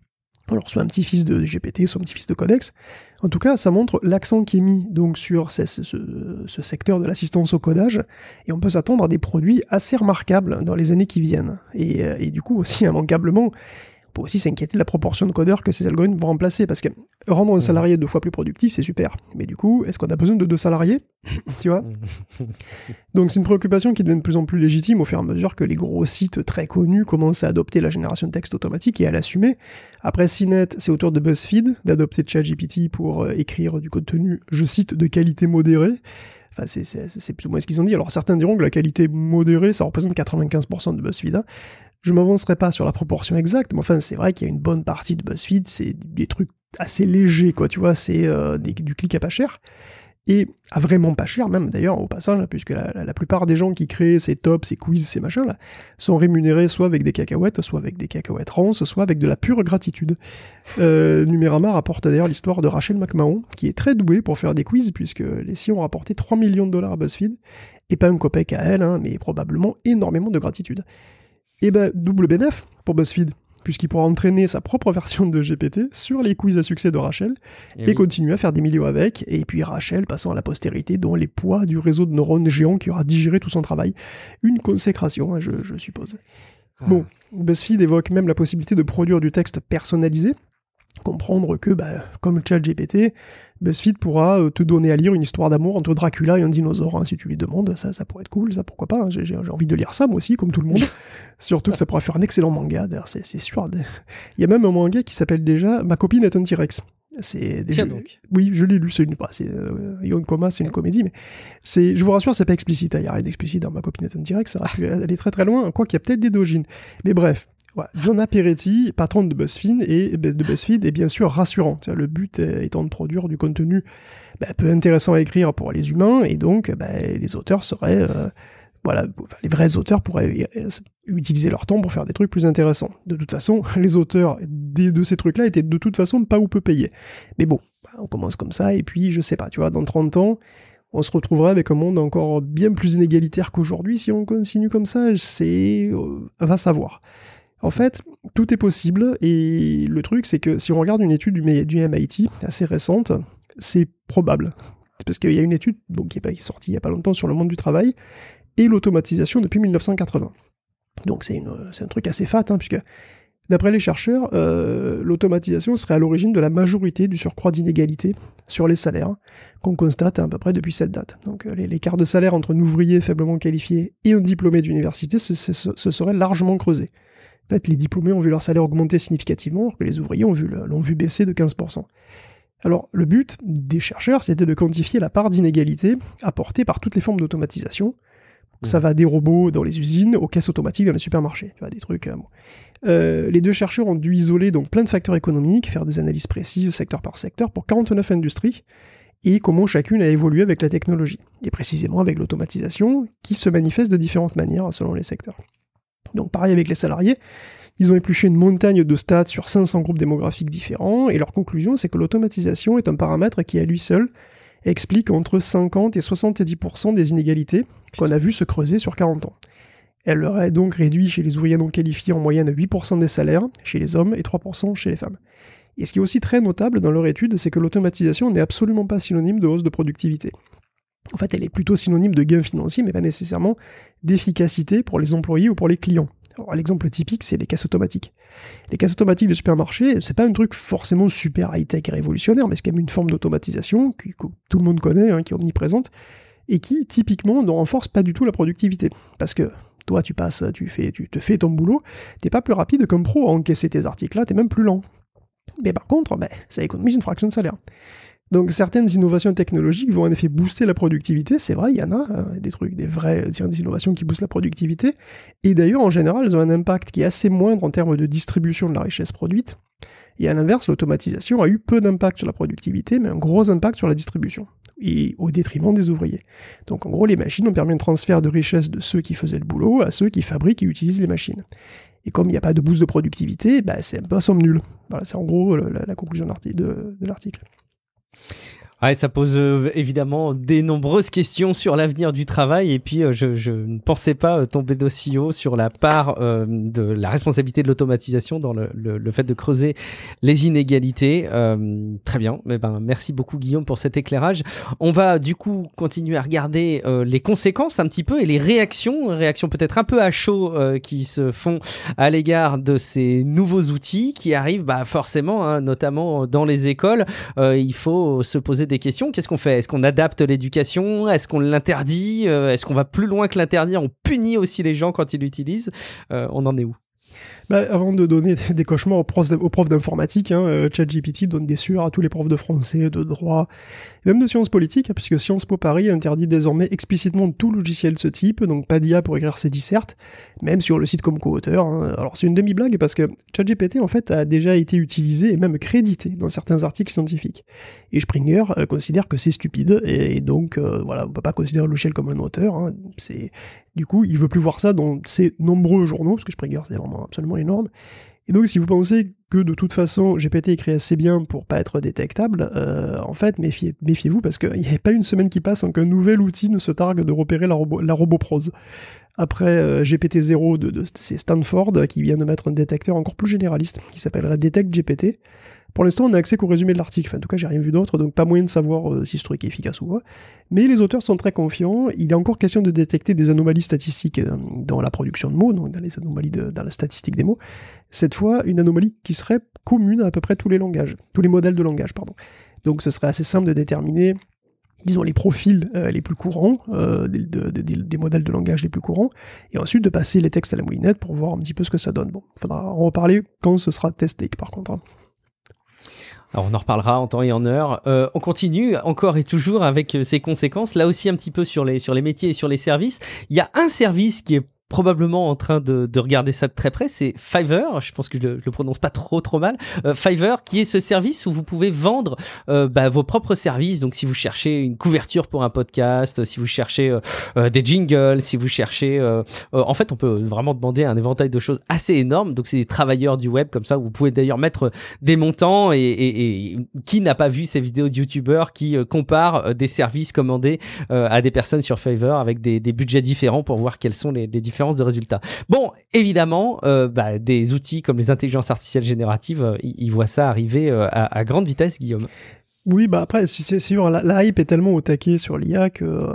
Alors, soit un petit-fils de G P T, soit un petit-fils de Codex. En tout cas, ça montre l'accent qui est mis donc, sur ce, ce, ce secteur de l'assistance au codage, et on peut s'attendre à des produits assez remarquables dans les années qui viennent. Et, et du coup, aussi, immanquablement, on peut aussi s'inquiéter de la proportion de codeurs que ces algorithmes vont remplacer, parce que rendre un salarié deux fois plus productif, c'est super. Mais du coup, est-ce qu'on a besoin de deux salariés? Tu vois? Donc c'est une préoccupation qui devient de plus en plus légitime au fur et à mesure que les gros sites très connus commencent à adopter la génération de texte automatique et à l'assumer. Après C net, c'est au tour de BuzzFeed d'adopter ChatGPT pour euh, écrire du contenu, je cite, de qualité modérée. Enfin, c'est, c'est, c'est plus ou moins ce qu'ils ont dit. Alors certains diront que la qualité modérée, ça représente quatre-vingt-quinze pour cent de BuzzFeed. Hein. Je m'avancerai pas sur la proportion exacte, mais enfin, c'est vrai qu'il y a une bonne partie de BuzzFeed, c'est des trucs assez légers, quoi, tu vois, c'est euh, des, du clic à pas cher. Et à vraiment pas cher, même d'ailleurs, au passage, puisque la, la, la plupart des gens qui créent ces tops, ces quiz, ces machins, là, sont rémunérés soit avec des cacahuètes, soit avec des cacahuètes ronces, soit avec de la pure gratitude. Euh, Numérama rapporte d'ailleurs l'histoire de Rachel McMahon, qui est très douée pour faire des quiz, puisque les siens ont rapporté trois millions de dollars à BuzzFeed, et pas un copec à elle, hein, mais probablement énormément de gratitude. Et ben, double bénéf pour BuzzFeed, puisqu'il pourra entraîner sa propre version de G P T sur les quiz à succès de Rachel, et, et oui. continuer à faire des millions avec, et puis Rachel passant à la postérité dont les poids du réseau de neurones géants qui aura digéré tout son travail. Une consécration, hein, je, je suppose. Ah. Bon, BuzzFeed évoque même la possibilité de produire du texte personnalisé, comprendre que, bah, comme ChatGPT, BuzzFeed pourra te donner à lire une histoire d'amour entre Dracula et un dinosaure, hein, si tu lui demandes, ça, ça pourrait être cool, ça pourquoi pas, hein, j'ai, j'ai envie de lire ça moi aussi, comme tout le monde, surtout que ça pourrait faire un excellent manga, d'ailleurs c'est, c'est sûr, il y a même un manga qui s'appelle déjà Ma copine est un T-Rex. C'est des Tiens jeux... donc. Oui, je l'ai lu, c'est une, bah, c'est, euh, Yon Koma, c'est une comédie, mais c'est, je vous rassure, c'est pas explicite, il n'y a rien d'explicite dans Ma copine est un T-Rex, ça aurait pu aller très très loin, quoi qu'il y a peut-être des dojins, mais bref. Ouais. Jonah Peretti, patron de BuzzFeed, et, de BuzzFeed est bien sûr rassurant. Le but étant de produire du contenu bah, peu intéressant à écrire pour les humains, et donc bah, les auteurs seraient... Euh, voilà, enfin, les vrais auteurs pourraient utiliser leur temps pour faire des trucs plus intéressants. De toute façon, les auteurs de, de ces trucs-là étaient de toute façon pas ou peu payés. Mais bon, on commence comme ça, et puis je sais pas, tu vois, dans trente ans, on se retrouvera avec un monde encore bien plus inégalitaire qu'aujourd'hui. Si on continue comme ça, c'est... Euh, va savoir. En fait, tout est possible, et le truc, c'est que si on regarde une étude du, du M I T, assez récente, c'est probable. Parce qu'il y a une étude bon, qui est sortie il n'y a pas longtemps sur le monde du travail, et l'automatisation depuis dix-neuf cent quatre-vingts. Donc c'est, une, c'est un truc assez fat, hein, puisque d'après les chercheurs, euh, l'automatisation serait à l'origine de la majorité du surcroît d'inégalité sur les salaires, qu'on constate à peu près depuis cette date. Donc les, l'écart de salaire entre un ouvrier faiblement qualifié et un diplômé d'université se, se, se serait largement creusé. En fait, les diplômés ont vu leur salaire augmenter significativement, alors que les ouvriers ont vu le, l'ont vu baisser de quinze pour cent. Alors, le but des chercheurs, c'était de quantifier la part d'inégalité apportée par toutes les formes d'automatisation. Mmh. Ça va des robots dans les usines aux caisses automatiques dans les supermarchés, tu vois, des trucs... Euh, bon. euh, les deux chercheurs ont dû isoler donc plein de facteurs économiques, faire des analyses précises, secteur par secteur, pour quarante-neuf industries, et comment chacune a évolué avec la technologie, et précisément avec l'automatisation, qui se manifeste de différentes manières selon les secteurs. Donc pareil avec les salariés, ils ont épluché une montagne de stats sur cinq cents groupes démographiques différents, et leur conclusion c'est que l'automatisation est un paramètre qui à lui seul explique entre cinquante et soixante-dix pour cent des inégalités Putain. qu'on a vu se creuser sur quarante ans. Elle aurait donc réduit chez les ouvriers non qualifiés en moyenne huit pour cent des salaires chez les hommes et trois pour cent chez les femmes. Et ce qui est aussi très notable dans leur étude, c'est que l'automatisation n'est absolument pas synonyme de hausse de productivité. En fait, elle est plutôt synonyme de gain financier, mais pas nécessairement d'efficacité pour les employés ou pour les clients. Alors, l'exemple typique, c'est les caisses automatiques. Les caisses automatiques de supermarché, c'est pas un truc forcément super high-tech et révolutionnaire, mais c'est quand même une forme d'automatisation que, que tout le monde connaît, hein, qui est omniprésente, et qui, typiquement, ne renforce pas du tout la productivité. Parce que toi, tu passes, tu, fais, tu te fais ton boulot, t'es pas plus rapide qu'un pro à encaisser tes articles-là, t'es même plus lent. Mais par contre, ben, ça économise une fraction de salaire. Donc certaines innovations technologiques vont en effet booster la productivité, c'est vrai, il y en a, hein, des trucs, des vraies des innovations qui boostent la productivité, et d'ailleurs en général elles ont un impact qui est assez moindre en termes de distribution de la richesse produite, et à l'inverse l'automatisation a eu peu d'impact sur la productivité, mais un gros impact sur la distribution, et au détriment des ouvriers. Donc en gros les machines ont permis un transfert de richesse de ceux qui faisaient le boulot à ceux qui fabriquent et utilisent les machines. Et comme il n'y a pas de boost de productivité, bah, c'est un peu à somme nulle. Voilà, c'est en gros la, la conclusion de l'article. Ouais, ça pose euh, évidemment des nombreuses questions sur l'avenir du travail et puis euh, je, je ne pensais pas euh, tomber d'aussi haut sur la part euh, de la responsabilité de l'automatisation dans le, le, le fait de creuser les inégalités. Euh, très bien, mais ben, merci beaucoup Guillaume pour cet éclairage. On va du coup continuer à regarder euh, les conséquences un petit peu et les réactions, réactions peut-être un peu à chaud euh, qui se font à l'égard de ces nouveaux outils qui arrivent bah, forcément, hein, notamment dans les écoles. Euh, il faut se poser des questions. Qu'est-ce qu'on fait ? Est-ce qu'on adapte l'éducation ? Est-ce qu'on l'interdit ? euh, Est-ce qu'on va plus loin que l'interdire ? On punit aussi les gens quand ils l'utilisent ? euh, On en est où ? Bah, avant de donner des cauchemars aux profs, aux profs d'informatique, hein, euh, ChatGPT donne des sueurs à tous les profs de français, de droit, et même de sciences politiques, hein, puisque Sciences Po Paris interdit désormais explicitement tout logiciel de ce type, donc pas d'I A pour écrire ses dissertes, même sur le site comme co-auteur. Hein. Alors c'est une demi-blague parce que ChatGPT en fait a déjà été utilisé et même crédité dans certains articles scientifiques. Et Springer euh, considère que c'est stupide, et, et donc euh, voilà, on peut pas considérer le logiciel comme un auteur. Hein. C'est Du coup, il veut plus voir ça dans ses nombreux journaux, parce que Springer, c'est vraiment absolument énorme. Et donc, si vous pensez que de toute façon, G P T écrit assez bien pour pas être détectable, euh, en fait, méfiez, méfiez-vous, parce qu'il n'y a pas une semaine qui passe sans qu'un nouvel outil ne se targue de repérer la, robo, la roboprose. Après euh, G P T zéro, de, de, c'est Stanford qui vient de mettre un détecteur encore plus généraliste, qui s'appellerait Detect G P T. Pour l'instant, on a accès qu'au résumé de l'article. Enfin, en tout cas, j'ai rien vu d'autre, donc pas moyen de savoir euh, si ce truc est efficace ou pas. Mais les auteurs sont très confiants. Il est encore question de détecter des anomalies statistiques euh, dans la production de mots, donc dans les anomalies de, dans la statistique des mots. Cette fois, une anomalie qui serait commune à à peu près tous les langages, tous les modèles de langage, pardon. Donc, ce serait assez simple de déterminer, disons, les profils euh, les plus courants, euh, des, de, de, des modèles de langage les plus courants, et ensuite de passer les textes à la moulinette pour voir un petit peu ce que ça donne. Bon, il faudra en reparler quand ce sera testé, par contre. Hein. Alors on en reparlera en temps et en heure. Euh, on continue encore et toujours avec ces conséquences. Là aussi un petit peu sur les, sur les métiers et sur les services. Il y a un service qui est probablement en train de, de regarder ça de très près, c'est Fiverr, je pense que je le, je le prononce pas trop trop mal, euh, Fiverr qui est ce service où vous pouvez vendre euh, bah, vos propres services, donc si vous cherchez une couverture pour un podcast, si vous cherchez euh, euh, des jingles, si vous cherchez, euh, euh, en fait on peut vraiment demander un éventail de choses assez énorme, donc c'est des travailleurs du web comme ça, vous pouvez d'ailleurs mettre des montants et, et, et qui n'a pas vu ces vidéos de youtubeurs qui euh, comparent euh, des services commandés euh, à des personnes sur Fiverr avec des, des budgets différents pour voir quels sont les, les différents de résultats. Bon, évidemment, euh, bah, des outils comme les intelligences artificielles génératives, euh, ils, ils voient ça arriver euh, à, à grande vitesse, Guillaume. Oui, bah après, c'est sûr, la, la hype est tellement au taquet sur l'I A que euh,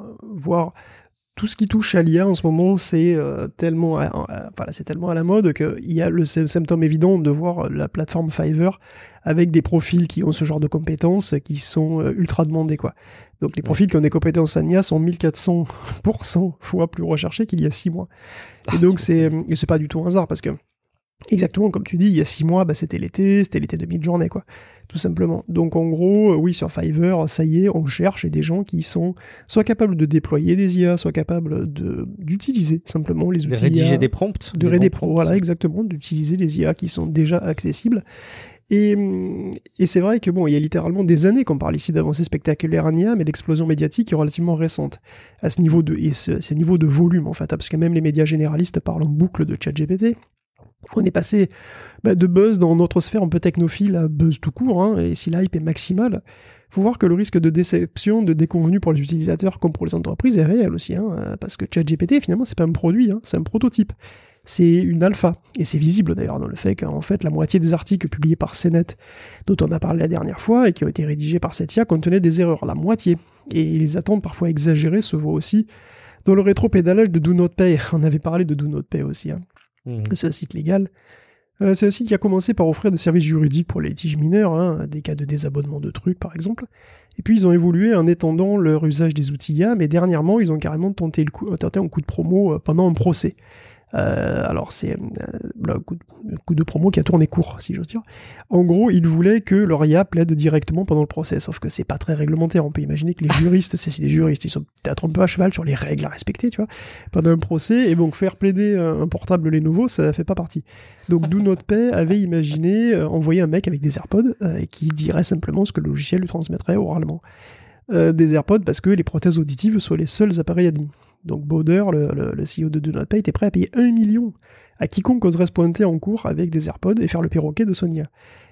voir tout ce qui touche à l'I A en ce moment, c'est euh, tellement, à, à, voilà, c'est tellement à la mode qu'il y a le symptôme évident de voir la plateforme Fiverr avec des profils qui ont ce genre de compétences qui sont euh, ultra demandés, quoi. Donc les profils qui ont des compétences en I A sont mille quatre cents pour cent fois plus recherchés qu'il y a six mois. Et donc c'est, et c'est pas du tout un hasard parce que, exactement comme tu dis, il y a six mois, bah, c'était l'été, c'était l'été de mid-journée, quoi. Tout simplement. Donc en gros, oui, sur Fiverr, ça y est, on cherche des gens qui sont soit capables de déployer des I A, soit capables de, d'utiliser simplement les outils de rédiger I A, des prompts. de rédiger, voilà, exactement, d'utiliser les I A qui sont déjà accessibles. Et, et c'est vrai que bon, il y a littéralement des années qu'on parle ici d'avancées spectaculaires en I A, mais l'explosion médiatique est relativement récente à ce niveau de, et ce, ce niveau de volume en fait, parce que même les médias généralistes parlent en boucle de ChatGPT. On est passé bah, de buzz dans notre sphère un peu technophile à buzz tout court, hein, et si l'hype est maximale, faut voir que le risque de déception, de déconvenue pour les utilisateurs comme pour les entreprises est réel aussi, hein, parce que ChatGPT finalement c'est pas un produit, hein, c'est un prototype. C'est une alpha, et c'est visible d'ailleurs dans le fait qu'en fait la moitié des articles publiés par C net, dont on a parlé la dernière fois, et qui ont été rédigés par cette I A, contenaient des erreurs, la moitié. Et les attentes parfois exagérées se voient aussi dans le rétro-pédalage de Do Not Pay. On avait parlé de Do Not Pay aussi, hein, mmh. de ce site légal. Euh, c'est un site qui a commencé par offrir des services juridiques pour les litiges mineurs, hein, des cas de désabonnement de trucs par exemple. Et puis ils ont évolué en étendant leur usage des outils I A, mais dernièrement ils ont carrément tenté, le coup, tenté un coup de promo pendant un procès. Euh, alors c'est euh, le coup, de, coup de promo qui a tourné court, si j'ose dire. En gros, ils voulaient que leur I A plaide directement pendant le procès, sauf que c'est pas très réglementaire. On peut imaginer que les juristes, c'est des juristes, ils sont peut-être un peu à cheval sur les règles à respecter, tu vois, pendant un procès, et donc faire plaider un portable Lenovo, ça fait pas partie. Donc Do Not Pay avait imaginé euh, envoyer un mec avec des AirPods euh, qui dirait simplement ce que le logiciel lui transmettrait oralement. Euh, des AirPods parce que les prothèses auditives soient les seuls appareils admis. Donc Bauder, le, le, le C E O de Do Not Pay, était prêt à payer un million à quiconque oserait se pointer en cours avec des AirPods et faire le perroquet de son I A.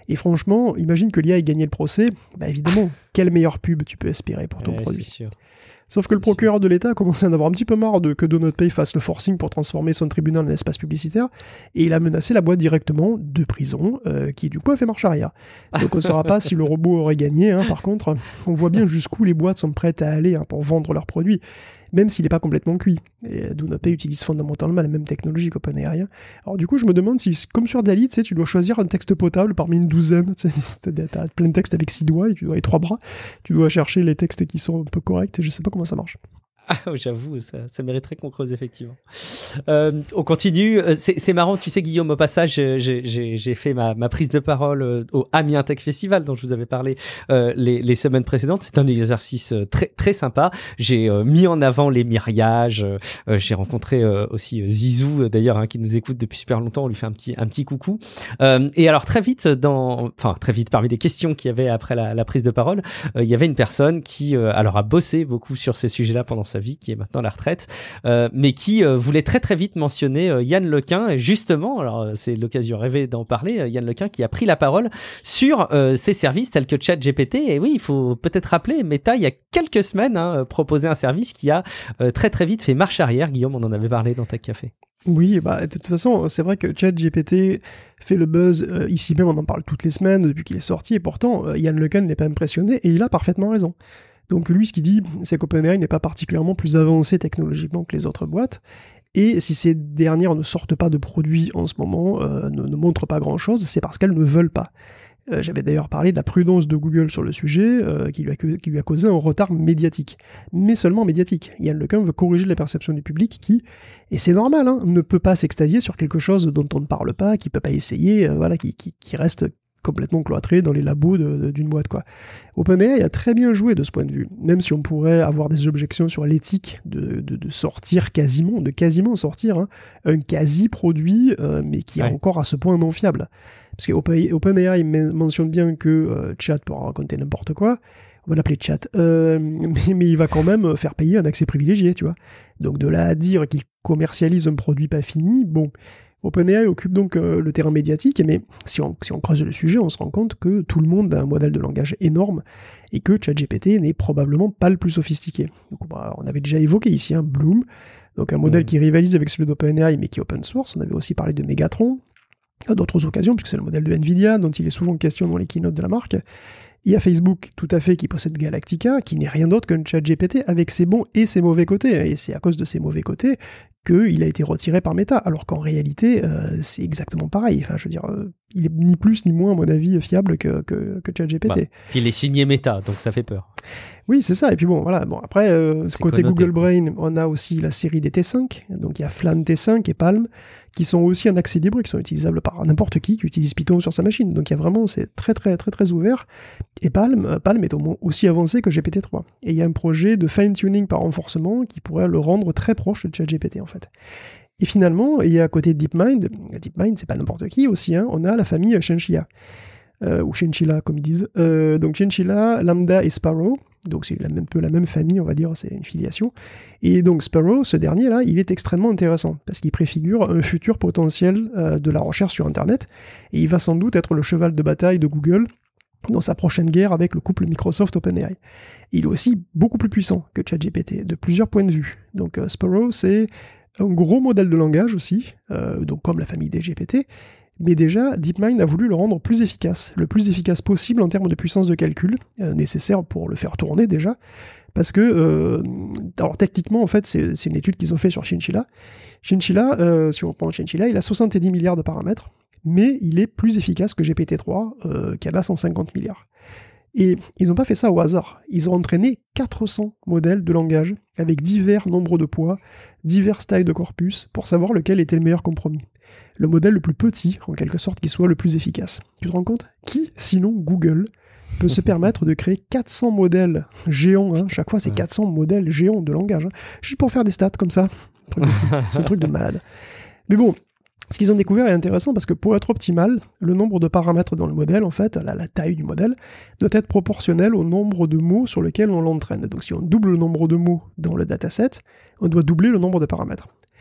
Et franchement, imagine que l'I A ait gagné le procès, bah évidemment, quelle meilleure pub tu peux espérer pour ton ouais, produit. c'est sûr. Sauf que le procureur de l'État a commencé à en avoir un petit peu marre de que DoNotPay fasse le forcing pour transformer son tribunal en espace publicitaire, et il a menacé la boîte directement de prison, euh, qui du coup a fait marche arrière. Donc on ne saura pas si le robot aurait gagné, hein. Par contre, on voit bien jusqu'où les boîtes sont prêtes à aller, hein, pour vendre leurs produits, même s'il n'est pas complètement cuit. Et DoNotPay utilise fondamentalement la même technologie qu'OpenAI. Alors du coup, je me demande si, comme sur DALL-E, tu sais, tu dois choisir un texte potable parmi une douzaine, tu as plein de textes avec six doigts et tu dois, et trois bras, tu dois chercher les textes qui sont un peu corrects, et je sais pas comment ça marche. Ah, j'avoue, ça, ça mériterait qu'on creuse, effectivement. Euh, on continue. C'est, c'est marrant, tu sais, Guillaume, au passage, j'ai, j'ai, j'ai fait ma, ma prise de parole au Amiens Tech Festival, dont je vous avais parlé euh, les, les semaines précédentes. C'est un exercice très, très sympa. J'ai euh, mis en avant les myriages. Euh, j'ai rencontré euh, aussi Zizou, d'ailleurs, hein, qui nous écoute depuis super longtemps. On lui fait un petit, un petit coucou. Euh, et alors, très vite, dans, enfin, très vite, parmi les questions qu'il y avait après la, la prise de parole, euh, il y avait une personne qui euh, alors, a bossé beaucoup sur ces sujets-là pendant sa vie, qui est maintenant à la retraite, euh, mais qui euh, voulait très très vite mentionner euh, Yann Lequin, et justement, alors c'est l'occasion rêvée d'en parler, euh, Yann Lequin qui a pris la parole sur euh, ces services tels que ChatGPT. Et oui, il faut peut-être rappeler, Meta, il y a quelques semaines, hein, proposé un service qui a euh, très très vite fait marche arrière. Guillaume, on en avait parlé dans Tech Café. Oui, bah, de toute façon, c'est vrai que ChatGPT fait le buzz, euh, ici même on en parle toutes les semaines depuis qu'il est sorti, et pourtant euh, Yann Lequin n'est pas impressionné, et il a parfaitement raison. Donc lui, ce qu'il dit, c'est qu'OpenAI n'est pas particulièrement plus avancé technologiquement que les autres boîtes, et si ces dernières ne sortent pas de produits en ce moment, euh, ne, ne montrent pas grand-chose, c'est parce qu'elles ne veulent pas. Euh, j'avais d'ailleurs parlé de la prudence de Google sur le sujet, euh, qui, lui a, qui lui a causé un retard médiatique. Mais seulement médiatique. Yann Lequin veut corriger la perception du public qui, et c'est normal, hein, ne peut pas s'extasier sur quelque chose dont on ne parle pas, qui ne peut pas essayer, euh, voilà, qui, qui, qui reste complètement cloîtré dans les labos de, de, d'une boîte, quoi. OpenAI a très bien joué de ce point de vue, même si on pourrait avoir des objections sur l'éthique de, de, de sortir quasiment, de quasiment sortir hein, un quasi-produit, euh, mais qui est ouais. encore à ce point non fiable. Parce que OpenAI mentionne bien que euh, Chat pourra raconter n'importe quoi, on va l'appeler Chat, euh, mais, mais il va quand même faire payer un accès privilégié, tu vois. Donc de là à dire qu'il commercialise un produit pas fini, bon... OpenAI occupe donc euh, le terrain médiatique, mais si on, si on creuse le sujet, on se rend compte que tout le monde a un modèle de langage énorme et que ChatGPT n'est probablement pas le plus sophistiqué. Donc, bah, on avait déjà évoqué ici un hein, Bloom, donc un modèle mmh. qui rivalise avec celui d'OpenAI mais qui est open source. On avait aussi parlé de Megatron à d'autres occasions, puisque c'est le modèle de Nvidia dont il est souvent question dans les keynotes de la marque. Il y a Facebook, tout à fait, qui possède Galactica, qui n'est rien d'autre qu'un ChatGPT avec ses bons et ses mauvais côtés. Et c'est à cause de ses mauvais côtés qu'il a été retiré par Meta, alors qu'en réalité, euh, c'est exactement pareil. Enfin, je veux dire, euh, il est ni plus ni moins, à mon avis, fiable que, que, que ChatGPT. Bah, il est signé Meta, donc ça fait peur. Oui, c'est ça. Et puis bon, voilà. Bon, après, euh, côté connoté, Google Brain, on a aussi la série des T cinq. Donc il y a Flan T cinq et Palm, qui sont aussi en accès libre et qui sont utilisables par n'importe qui qui utilise Python sur sa machine. Donc il y a vraiment, c'est très très très très ouvert. Et Palm, Palm est au moins aussi avancé que G P T trois. Et il y a un projet de fine-tuning par renforcement qui pourrait le rendre très proche de ChatGPT en fait. Et finalement, il y a à côté de DeepMind, DeepMind c'est pas n'importe qui aussi, hein, on a la famille Chinchilla, euh, ou Chinchilla comme ils disent. Euh, donc Chinchilla, Lambda et Sparrow. Donc c'est un peu la même famille, on va dire, c'est une filiation. Et donc Sparrow, ce dernier-là, il est extrêmement intéressant, parce qu'il préfigure un futur potentiel euh, de la recherche sur Internet, et il va sans doute être le cheval de bataille de Google dans sa prochaine guerre avec le couple Microsoft-OpenAI. Il est aussi beaucoup plus puissant que ChatGPT, de plusieurs points de vue. Donc euh, Sparrow, c'est un gros modèle de langage aussi, euh, donc comme la famille des G P T, mais déjà, DeepMind a voulu le rendre plus efficace, le plus efficace possible en termes de puissance de calcul, euh, nécessaire pour le faire tourner déjà, parce que, euh, alors techniquement, en fait, c'est, c'est une étude qu'ils ont fait sur Chinchilla. Chinchilla, euh, si on prend Chinchilla, il a soixante-dix milliards de paramètres, mais il est plus efficace que G P T trois, euh, qui en a cent cinquante milliards. Et ils n'ont pas fait ça au hasard. Ils ont entraîné quatre cents modèles de langage avec divers nombres de poids, diverses tailles de corpus, pour savoir lequel était le meilleur compromis. Le modèle le plus petit, en quelque sorte, qui soit le plus efficace. Tu te rends compte ? Qui, sinon Google, peut se permettre de créer quatre cents modèles géants, hein, chaque fois c'est quatre cents modèles géants de langage, hein, juste pour faire des stats comme ça. C'est un truc de malade. Mais bon, ce qu'ils ont découvert est intéressant parce que pour être optimal, le nombre de paramètres dans le modèle, en fait, la, la taille du modèle, doit être proportionnel au nombre de mots sur lesquels on l'entraîne. Donc si on double le nombre de mots dans le dataset, on doit doubler le nombre de paramètres.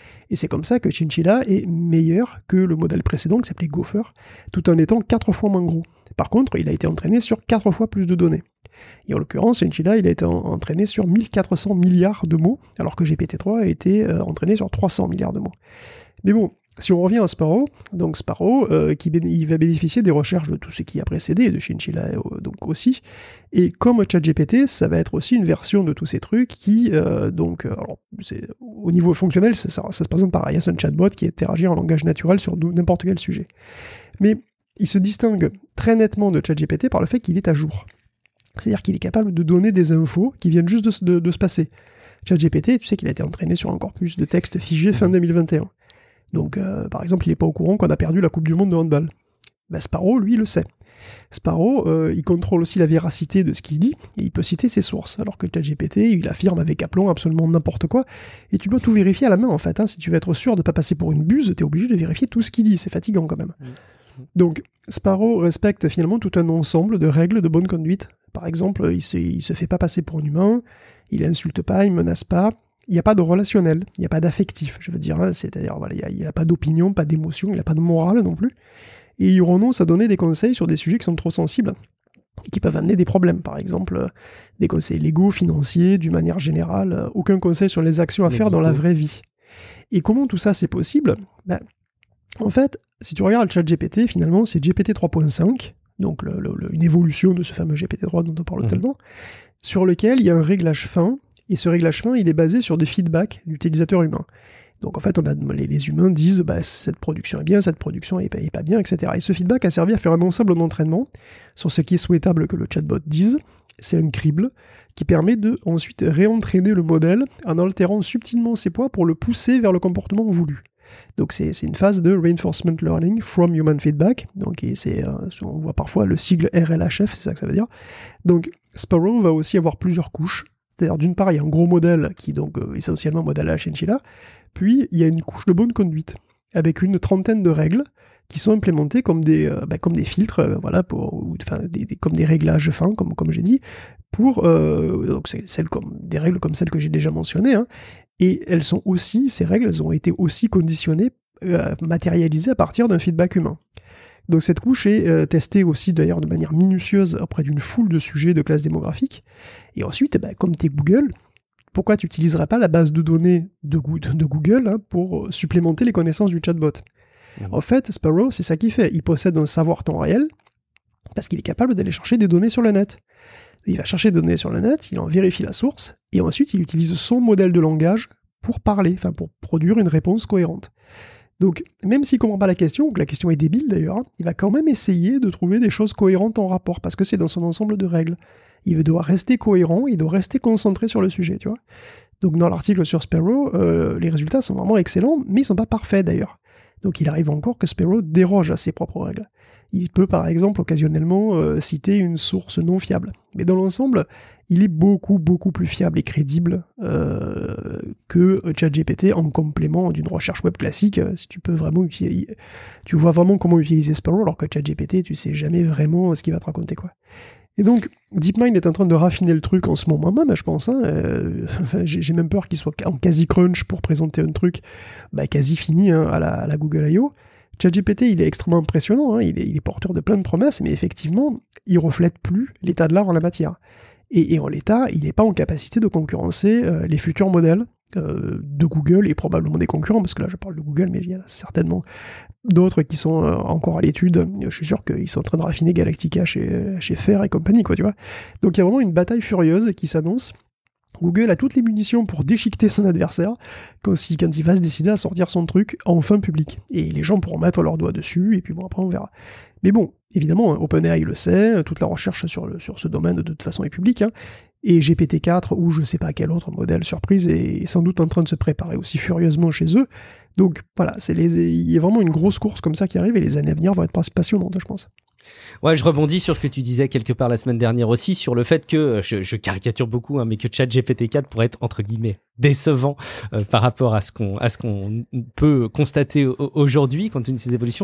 Et c'est comme ça que Chinchilla est meilleur que le modèle précédent qui s'appelait Gopher, tout en étant quatre fois moins gros. Par contre, il a été entraîné sur quatre fois plus de données. Et en l'occurrence, Chinchilla, il a été en- entraîné sur mille quatre cents milliards de mots, alors que G P T trois a été euh, entraîné sur trois cents milliards de mots. Mais bon, si on revient à Sparrow, donc Sparrow, euh, qui béné- il va bénéficier des recherches de tout ce qui a précédé, et de Chinchilla euh, donc aussi. Et comme ChatGPT, ça va être aussi une version de tous ces trucs qui, euh, donc, euh, alors, c'est, au niveau fonctionnel, ça, ça- ça se présente pareil. C'est un chatbot qui interagit en langage naturel sur d'où- n'importe quel sujet. Mais il se distingue très nettement de ChatGPT par le fait qu'il est à jour. C'est-à-dire qu'il est capable de donner des infos qui viennent juste de, se- de- de se passer. ChatGPT, tu sais qu'il a été entraîné sur un corpus de textes figés fin deux mille vingt et un. Donc, euh, par exemple, il n'est pas au courant qu'on a perdu la Coupe du Monde de handball. Ben, Sparrow, lui, le sait. Sparrow, euh, il contrôle aussi la véracité de ce qu'il dit, et il peut citer ses sources, alors que ChatGPT, il affirme avec aplomb absolument n'importe quoi, et tu dois tout vérifier à la main, en fait. Hein. Si tu veux être sûr de ne pas passer pour une buse, tu es obligé de vérifier tout ce qu'il dit, c'est fatigant quand même. Mmh. Donc, Sparrow respecte finalement tout un ensemble de règles de bonne conduite. Par exemple, il se, il se fait pas passer pour un humain, il insulte pas, il menace pas, il n'y a pas de relationnel, il n'y a pas d'affectif, je veux dire, hein, c'est-à-dire voilà, il n'y a, a pas d'opinion, pas d'émotion, il n'a pas de morale non plus, et il renonce à donner des conseils sur des sujets qui sont trop sensibles et qui peuvent amener des problèmes, par exemple euh, des conseils légaux, financiers, d'une manière générale, euh, aucun conseil sur les actions à Les faire dans la légaux. vraie vie. Et comment tout ça c'est possible? Ben, en fait, si tu regardes le chat G P T, finalement, c'est G P T trois point cinq, donc le, le, le, une évolution de ce fameux G P T trois dont on parle Mhm. tellement, sur lequel il y a un réglage fin, et ce réglage fin, il est basé sur des feedbacks d'utilisateurs humains. Donc en fait, on a, les, les humains disent bah, cette production est bien, cette production est pas, est pas bien, et cetera. Et ce feedback a servi à faire un ensemble d'entraînement sur ce qui est souhaitable que le chatbot dise. C'est un crible qui permet de ensuite réentraîner le modèle en altérant subtilement ses poids pour le pousser vers le comportement voulu. Donc c'est, c'est une phase de Reinforcement Learning from Human Feedback. Donc et c'est, euh, on voit parfois le sigle R L H F, c'est ça que ça veut dire. Donc Sparrow va aussi avoir plusieurs couches. C'est-à-dire d'une part, il y a un gros modèle qui est donc euh, essentiellement modèle à la chinchilla, puis il y a une couche de bonne conduite avec une trentaine de règles qui sont implémentées comme des, euh, bah, comme des filtres, euh, voilà, pour, ou, enfin, des, des, comme des réglages fins, comme, comme j'ai dit, pour euh, donc c'est celles comme, des règles comme celles que j'ai déjà mentionnées, hein, et elles sont aussi, ces règles, elles ont été aussi conditionnées, euh, matérialisées à partir d'un feedback humain. Donc cette couche est euh, testée aussi d'ailleurs de manière minutieuse auprès d'une foule de sujets de classe démographique. Et ensuite, bah, comme tu es Google, pourquoi tu n'utiliserais pas la base de données de, de Google hein, pour supplémenter les connaissances du chatbot? Mmh. En fait, Sparrow, c'est ça qu'il fait. Il possède un savoir temps réel parce qu'il est capable d'aller chercher des données sur le net. Il va chercher des données sur le net, il en vérifie la source, et ensuite il utilise son modèle de langage pour parler, enfin pour produire une réponse cohérente. Donc, même s'il ne comprend pas la question, ou que la question est débile d'ailleurs, hein, il va quand même essayer de trouver des choses cohérentes en rapport, parce que c'est dans son ensemble de règles. Il doit rester cohérent, il doit rester concentré sur le sujet, tu vois. Donc dans l'article sur Sparrow, euh, les résultats sont vraiment excellents, mais ils ne sont pas parfaits d'ailleurs. Donc il arrive encore que Sparrow déroge à ses propres règles. Il peut par exemple occasionnellement euh, citer une source non fiable. Mais dans l'ensemble, il est beaucoup beaucoup plus fiable et crédible euh, que ChatGPT en complément d'une recherche web classique. Si tu peux vraiment utiliser, tu vois vraiment comment utiliser Sparrow, alors que ChatGPT, tu sais jamais vraiment ce qu'il va te raconter, quoi. Et donc, DeepMind est en train de raffiner le truc en ce moment même, je pense. Hein, euh, j'ai, j'ai même peur qu'il soit en quasi crunch pour présenter un truc bah, quasi fini hein, à, la, à la Google I O. ChatGPT, il est extrêmement impressionnant, hein, il, est, il est porteur de plein de promesses, mais effectivement, il reflète plus l'état de l'art en la matière. Et, et en l'état, il n'est pas en capacité de concurrencer euh, les futurs modèles euh, de Google et probablement des concurrents, parce que là, je parle de Google, mais il y a certainement d'autres qui sont euh, encore à l'étude. Je suis sûr qu'ils sont en train de raffiner Galactica chez, chez Fer et compagnie, quoi, tu vois. Donc il y a vraiment une bataille furieuse qui s'annonce. Google a toutes les munitions pour déchiqueter son adversaire quand, si, quand il va se décider à sortir son truc enfin public. Et les gens pourront mettre leurs doigts dessus, et puis bon, après on verra. Mais bon, évidemment, OpenAI le sait, toute la recherche sur, le, sur ce domaine de toute façon est publique, hein, et G P T quatre, ou je sais pas quel autre modèle surprise, est sans doute en train de se préparer aussi furieusement chez eux. Donc voilà, c'est les, il y a vraiment une grosse course comme ça qui arrive, et les années à venir vont être passionnantes, je pense. Ouais, je rebondis sur ce que tu disais quelque part la semaine dernière aussi, sur le fait que, je, je caricature beaucoup, hein, mais que ChatGPT quatre pourrait être, entre guillemets, décevant euh, par rapport à ce qu'on, à ce qu'on peut constater aujourd'hui, compte tenu de ces évolutions. C'est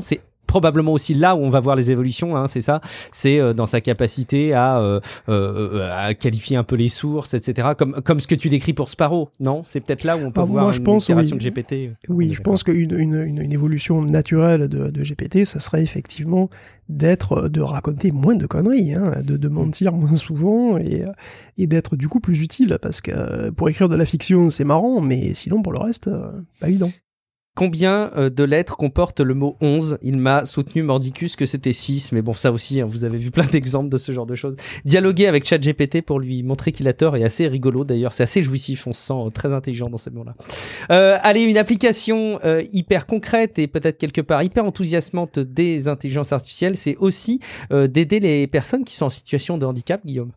probablement aussi là où on va voir les évolutions, hein, c'est ça, c'est euh, dans sa capacité à, euh, euh, à qualifier un peu les sources, et cetera. Comme, comme ce que tu décris pour Sparrow, non? C'est peut-être là où on peut bah, voir moi, je une pense, itération oui. de G P T. Oui, je pense qu'une une, une, une évolution naturelle de, de G P T, ça serait effectivement d'être, de raconter moins de conneries, hein, de, de mentir moins souvent et, et d'être du coup plus utile, parce que pour écrire de la fiction, c'est marrant, mais sinon pour le reste, pas évident. Combien euh, de lettres comporte le mot onze? Il m'a soutenu Mordicus que c'était six, mais bon, ça aussi, hein, vous avez vu plein d'exemples de ce genre de choses. Dialoguer avec ChatGPT pour lui montrer qu'il a tort est assez rigolo, d'ailleurs, c'est assez jouissif, on se sent euh, très intelligent dans ces mots-là. Euh, allez, une application euh, hyper concrète et peut-être quelque part hyper enthousiasmante des intelligences artificielles, c'est aussi euh, d'aider les personnes qui sont en situation de handicap, Guillaume.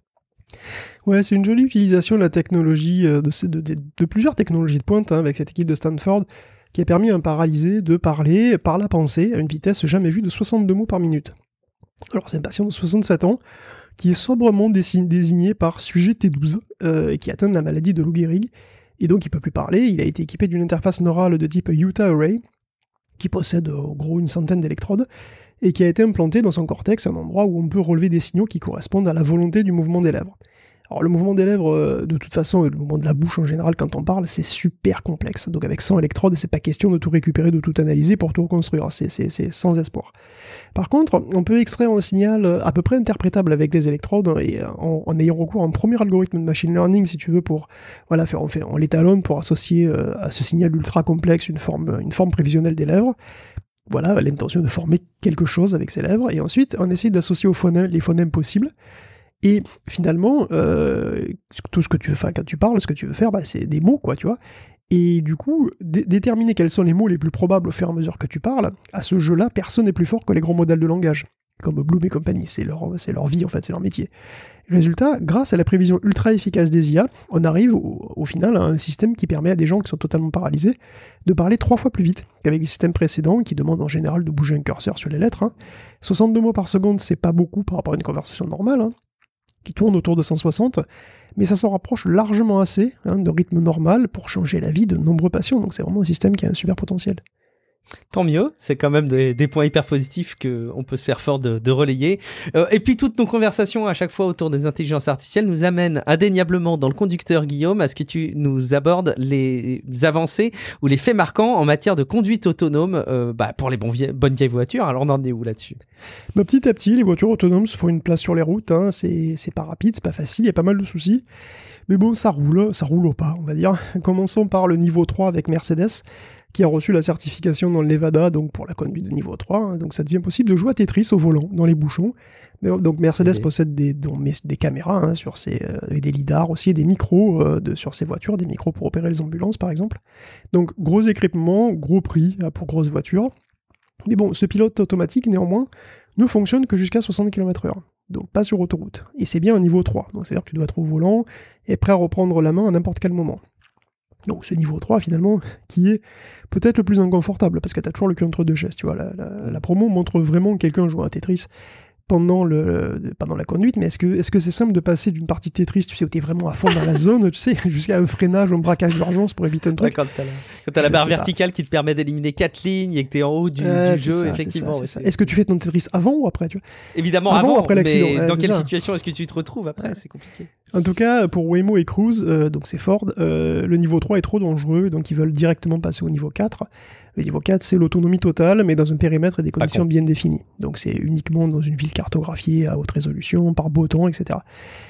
Ouais, c'est une jolie utilisation de la technologie, euh, de, de, de, de plusieurs technologies de pointe, hein, avec cette équipe de Stanford, qui a permis à un paralysé de parler par la pensée à une vitesse jamais vue de soixante-deux mots par minute. Alors c'est un patient de soixante-sept ans qui est sobrement désigné par sujet T douze euh, et qui atteint de la maladie de Lou Gehrig, et donc il peut plus parler. Il a été équipé d'une interface neurale de type Utah Array qui possède en gros une centaine d'électrodes et qui a été implantée dans son cortex, un endroit où on peut relever des signaux qui correspondent à la volonté du mouvement des lèvres. Alors le mouvement des lèvres, euh, de toute façon, et le mouvement de la bouche en général quand on parle, c'est super complexe. Donc avec cent électrodes, c'est pas question de tout récupérer, de tout analyser pour tout reconstruire. C'est, c'est, c'est sans espoir. Par contre, on peut extraire un signal à peu près interprétable avec les électrodes et en, en ayant recours à un premier algorithme de machine learning, si tu veux, pour voilà, faire, on, fait, on l'étalonne pour associer euh, à ce signal ultra complexe une forme, une forme prévisionnelle des lèvres. Voilà, l'intention de former quelque chose avec ses lèvres. Et ensuite, on essaie d'associer aux phonèmes les phonèmes possibles. Et finalement, euh, tout ce que tu veux faire quand tu parles, ce que tu veux faire, bah, c'est des mots, quoi, tu vois. Et du coup, dé- déterminer quels sont les mots les plus probables au fur et à mesure que tu parles, à ce jeu-là, personne n'est plus fort que les grands modèles de langage, comme Bloom et compagnie. C'est leur, c'est leur vie, en fait, c'est leur métier. Résultat, grâce à la prévision ultra efficace des I A, on arrive au, au final à un système qui permet à des gens qui sont totalement paralysés de parler trois fois plus vite qu'avec les systèmes précédents, qui demandent en général de bouger un curseur sur les lettres. Hein. soixante-deux mots par seconde, c'est pas beaucoup par rapport à une conversation normale, hein, qui tourne autour de cent soixante, mais ça s'en rapproche largement assez hein, de rythme normal pour changer la vie de nombreux patients. Donc c'est vraiment un système qui a un super potentiel. Tant mieux, c'est quand même des, des points hyper positifs qu'on peut se faire fort de, de relayer. Euh, et puis toutes nos conversations à chaque fois autour des intelligences artificielles nous amènent indéniablement dans le conducteur, Guillaume, à ce que tu nous abordes les avancées ou les faits marquants en matière de conduite autonome euh, bah, pour les bons vie- bonnes vieilles voitures. Alors on en est où là-dessus? Bah, petit à petit, les voitures autonomes se font une place sur les routes. Hein. C'est, c'est pas rapide, c'est pas facile, il y a pas mal de soucis. Mais bon, ça roule, ça roule au pas, on va dire. Commençons par le niveau trois avec Mercedes, qui a reçu la certification dans le Nevada, donc pour la conduite de niveau trois. Hein. Donc ça devient possible de jouer à Tetris au volant, dans les bouchons. Mais, donc Mercedes Oui. possède des, donc, des caméras hein, sur ses, euh, et des lidars aussi, et des micros euh, de, sur ses voitures, des micros pour opérer les ambulances par exemple. Donc gros équipement, gros prix hein, pour grosses voitures. Mais bon, ce pilote automatique néanmoins ne fonctionne que jusqu'à soixante kilomètres heure. Donc pas sur autoroute. Et c'est bien un niveau trois. Donc c'est-à-dire que tu dois être au volant et prêt à reprendre la main à n'importe quel moment. Donc ce niveau trois finalement, qui est peut-être le plus inconfortable, parce que tu as toujours le cul entre deux chaises, tu vois. La, la, la promo montre vraiment quelqu'un jouer à Tetris pendant, le, pendant la conduite, mais est-ce que, est-ce que c'est simple de passer d'une partie de Tetris, tu sais, où tu es vraiment à fond dans la zone, tu sais, jusqu'à un freinage ou un braquage d'urgence pour éviter un truc. Ouais, quand tu as la, quand t'as la barre verticale pas. Qui te permet d'éliminer quatre lignes et que tu es en haut du, euh, du jeu, ça, effectivement. C'est ça, ouais, c'est c'est... Est-ce que tu fais ton Tetris avant ou après tu vois Évidemment avant, avant après l'accident. Mais ouais, dans quelle ça. situation est-ce que tu te retrouves après ouais. C'est compliqué. En tout cas, pour Waymo et Cruise, euh, donc c'est Ford, euh, le niveau trois est trop dangereux, donc ils veulent directement passer au niveau quatre. Le niveau quatre, c'est l'autonomie totale, mais dans un périmètre et des conditions bien définies. Donc c'est uniquement dans une ville cartographiée à haute résolution, par beau temps, et cetera.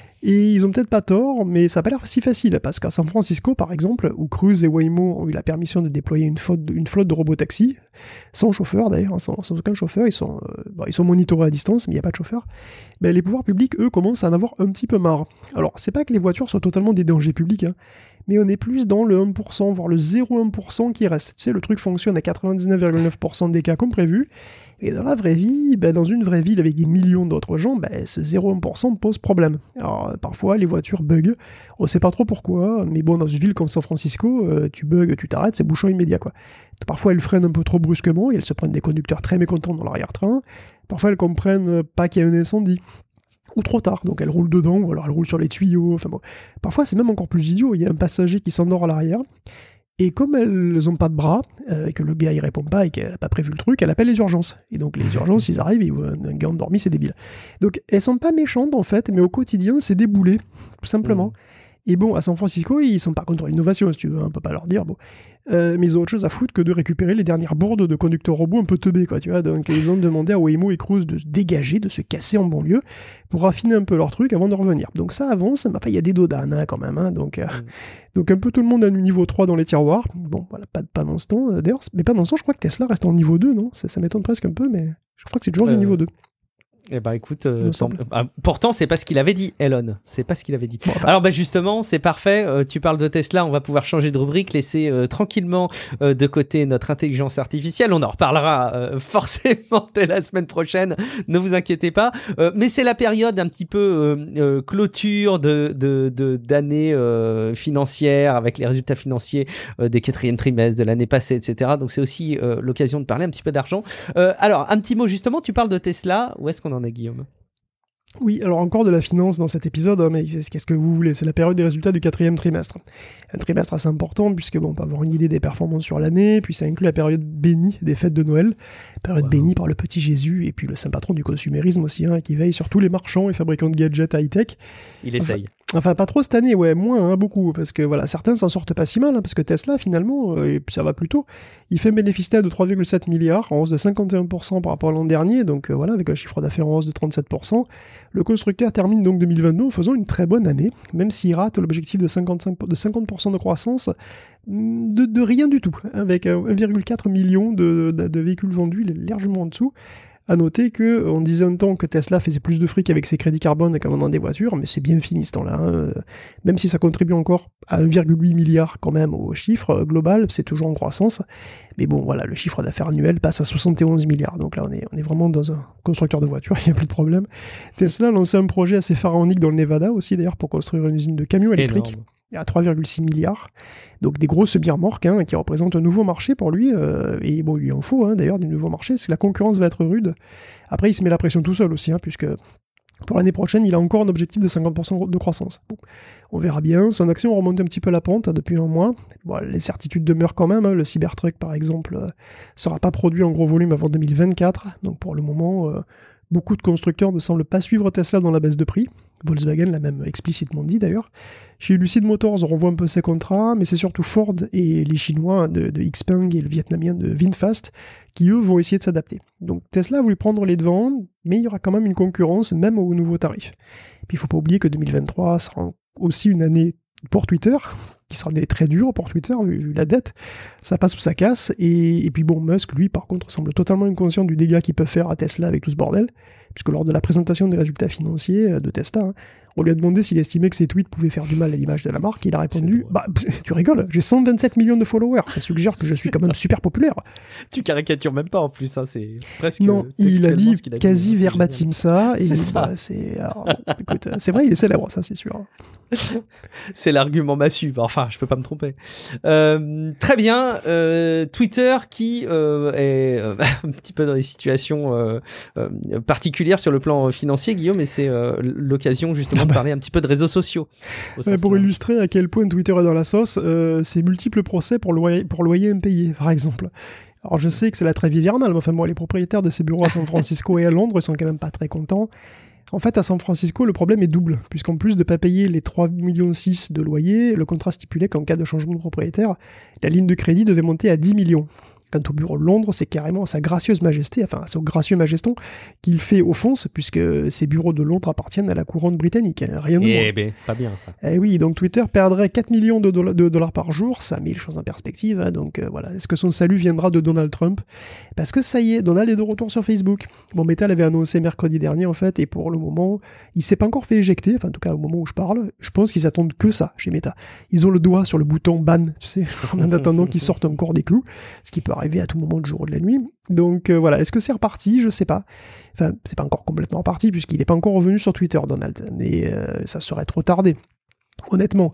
Et ils ont peut-être pas tort, mais ça n'a pas l'air si facile, parce qu'à San Francisco, par exemple, où Cruise et Waymo ont eu la permission de déployer une flotte de, une flotte de robotaxis, sans chauffeur d'ailleurs, sans, sans aucun chauffeur, ils sont, euh, bon, ils sont monitorés à distance, mais il n'y a pas de chauffeur, ben, les pouvoirs publics, eux, commencent à en avoir un petit peu marre. Alors, c'est pas que les voitures soient totalement des dangers publics, hein, mais on est plus dans le un pour cent, voire le zéro virgule un pour cent qui reste. Tu sais, le truc fonctionne à quatre-vingt-dix-neuf virgule neuf pour cent des cas comme prévu, et dans la vraie vie, ben, dans une vraie ville avec des millions d'autres gens, ben, ce zéro virgule un pour cent pose problème. Alors, parfois, les voitures bug, on sait pas trop pourquoi, mais bon, dans une ville comme San Francisco, euh, tu bugs, tu t'arrêtes, c'est bouchon immédiat, quoi. Parfois, elles freinent un peu trop brusquement, et elles se prennent des conducteurs très mécontents dans l'arrière-train. Parfois, elles comprennent pas qu'il y a un incendie. Ou trop tard, donc elles roulent dedans, ou alors elles roulent sur les tuyaux, enfin bon. Parfois, c'est même encore plus idiot, il y a un passager qui s'endort à l'arrière, Et comme elles ont pas de bras, euh, et que le gars il répond pas et qu'elle a pas prévu le truc, elle appelle les urgences. Et donc les urgences, ils arrivent, ils voient un gars endormi, c'est débile. Donc elles sont pas méchantes en fait, mais au quotidien, c'est des boulets, tout simplement. Mmh. Et bon, à San Francisco, ils sont pas contre l'innovation, si tu veux, on peut pas leur dire. Bon. Euh, mais ils ont autre chose à foutre que de récupérer les dernières bourdes de conducteurs robots un peu teubés, quoi, tu vois. Donc ils ont demandé à Waymo et Cruise de se dégager, de se casser en banlieue pour affiner un peu leur truc avant de revenir. Donc ça avance, mais enfin, il y a des dodanes hein, quand même, hein, donc, euh, mmh. donc un peu tout le monde a du niveau trois dans les tiroirs. Bon, voilà, pas, pas dans ce temps, euh, d'ailleurs, mais pas dans ce temps, je crois que Tesla reste en niveau deux, non ça, ça m'étonne presque un peu, mais je crois que c'est toujours euh... du niveau deux. Eh ben écoute, euh, tant... ah, pourtant c'est pas ce qu'il avait dit, Elon. C'est pas ce qu'il avait dit. Bon, enfin... Alors bah justement, c'est parfait. Euh, tu parles de Tesla, on va pouvoir changer de rubrique, laisser euh, tranquillement euh, de côté notre intelligence artificielle. On en reparlera euh, forcément dès la semaine prochaine. Ne vous inquiétez pas. Euh, mais c'est la période un petit peu euh, euh, clôture de, de, de d'année euh, financière avec les résultats financiers euh, des quatrièmes trimestres de l'année passée, et cetera. Donc c'est aussi euh, l'occasion de parler un petit peu d'argent. Euh, alors un petit mot justement. Tu parles de Tesla. Où est-ce qu'on en est, Guillaume ? Oui, alors encore de la finance dans cet épisode, hein, mais qu'est-ce que vous voulez ? C'est la période des résultats du quatrième trimestre. Un trimestre assez important, puisque bon, on peut avoir une idée des performances sur l'année, puis ça inclut la période bénie des fêtes de Noël, période wow. bénie par le petit Jésus, et puis le saint patron du consumérisme aussi, hein, qui veille sur tous les marchands et fabricants de gadgets high-tech. Il essaye. Enfin, Enfin, pas trop cette année, ouais, moins, hein, beaucoup, parce que voilà, certains s'en sortent pas si mal, hein, parce que Tesla, finalement, euh, et puis ça va plutôt, il fait un bénéfice net de trois virgule sept milliards, en hausse de cinquante et un pour cent par rapport à l'an dernier, donc euh, voilà, avec un chiffre d'affaires en hausse de trente-sept pour cent. Le constructeur termine donc deux mille vingt-deux en faisant une très bonne année, même s'il rate l'objectif de, cinquante-cinq, de cinquante pour cent de croissance, de, de rien du tout, avec un virgule quatre million de, de, de véhicules vendus, il est largement en dessous. À noter qu'on disait un temps que Tesla faisait plus de fric avec ses crédits carbone qu'en vendant des voitures, mais c'est bien fini ce temps-là. Hein. Même si ça contribue encore à un virgule huit milliard quand même au chiffre global, c'est toujours en croissance. Mais bon, voilà, le chiffre d'affaires annuel passe à soixante et onze milliards. Donc là, on est, on est vraiment dans un constructeur de voitures, il n'y a plus de problème. Tesla a lancé un projet assez pharaonique dans le Nevada aussi, d'ailleurs, pour construire une usine de camions électriques. Énorme. À trois virgule six milliards. Donc des grosses semi-remorques hein, qui représentent un nouveau marché pour lui. Euh, et bon, il lui en faut hein, d'ailleurs des nouveaux marchés, parce que la concurrence va être rude. Après, il se met la pression tout seul aussi, hein, puisque pour l'année prochaine, il a encore un objectif de cinquante pour cent de croissance. Bon, on verra bien. Son action remonte un petit peu la pente hein, depuis un mois. Bon, les certitudes demeurent quand même. Hein. Le Cybertruck, par exemple, ne euh, sera pas produit en gros volume avant deux mille vingt-quatre. Donc pour le moment, euh, beaucoup de constructeurs ne semblent pas suivre Tesla dans la baisse de prix. Volkswagen l'a même explicitement dit d'ailleurs. Chez Lucid Motors, on revoit un peu ses contrats, mais c'est surtout Ford et les Chinois de, de Xpeng et le Vietnamien de VinFast qui, eux, vont essayer de s'adapter. Donc Tesla a voulu prendre les devants, mais il y aura quand même une concurrence, même aux nouveaux tarifs. Puis il ne faut pas oublier que deux mille vingt-trois sera aussi une année pour Twitter, qui sera une année très dure pour Twitter, vu la dette. Ça passe ou ça casse. Et, et puis bon, Musk, lui, par contre, semble totalement inconscient du dégât qu'il peut faire à Tesla avec tout ce bordel, puisque lors de la présentation des résultats financiers de Tesla, hein, on lui a demandé s'il estimait que ses tweets pouvaient faire du mal à l'image de la marque. Il a répondu, bah, tu rigoles, j'ai cent vingt-sept millions de followers, ça suggère que je suis quand même super populaire. Tu caricatures même pas en plus, hein, c'est presque... Non, il a dit a quasi dit, verbatim ça, et c'est, bah, ça. c'est, alors, écoute, c'est vrai, il est célèbre, ça c'est sûr. C'est l'argument massu, enfin, je peux pas me tromper. Euh, très bien, euh, Twitter qui euh, est euh, un petit peu dans des situations euh, euh, particulières sur le plan financier, Guillaume, et c'est euh, l'occasion justement de parler un petit peu de réseaux sociaux. Ouais, pour illustrer à quel point Twitter est dans la sauce, euh, c'est multiples procès pour loyer, pour loyer impayé, par exemple. Alors je sais que c'est la trêve hivernale, mais enfin moi, les propriétaires de ces bureaux à San Francisco et à Londres, ils sont quand même pas très contents. En fait, à San Francisco, le problème est double, puisqu'en plus de ne pas payer les trois virgule six millions de loyer, le contrat stipulait qu'en cas de changement de propriétaire, la ligne de crédit devait monter à dix millions. Quant au bureau de Londres, c'est carrément sa gracieuse majesté, enfin son gracieux majeston, qu'il fait offense, puisque ces bureaux de Londres appartiennent à la couronne britannique, hein, rien de moins. Eh ben, pas bien ça. Eh oui, donc Twitter perdrait quatre millions de, dolla- de dollars par jour, ça met les choses en perspective, hein, donc euh, voilà. Est-ce que son salut viendra de Donald Trump ? Parce que ça y est, Donald est de retour sur Facebook. Bon, Meta l'avait annoncé mercredi dernier en fait, et pour le moment, il s'est pas encore fait éjecter, enfin en tout cas au moment où je parle, je pense qu'ils attendent que ça chez Meta. Ils ont le doigt sur le bouton ban, tu sais, en attendant qu'ils sortent encore des clous, ce qui peut arriver à tout moment du jour ou de la nuit. Donc euh, voilà, est-ce que c'est reparti ? Je sais pas. Enfin, c'est pas encore complètement reparti puisqu'il est pas encore revenu sur Twitter, Donald. Mais euh, ça serait trop tardé. Honnêtement,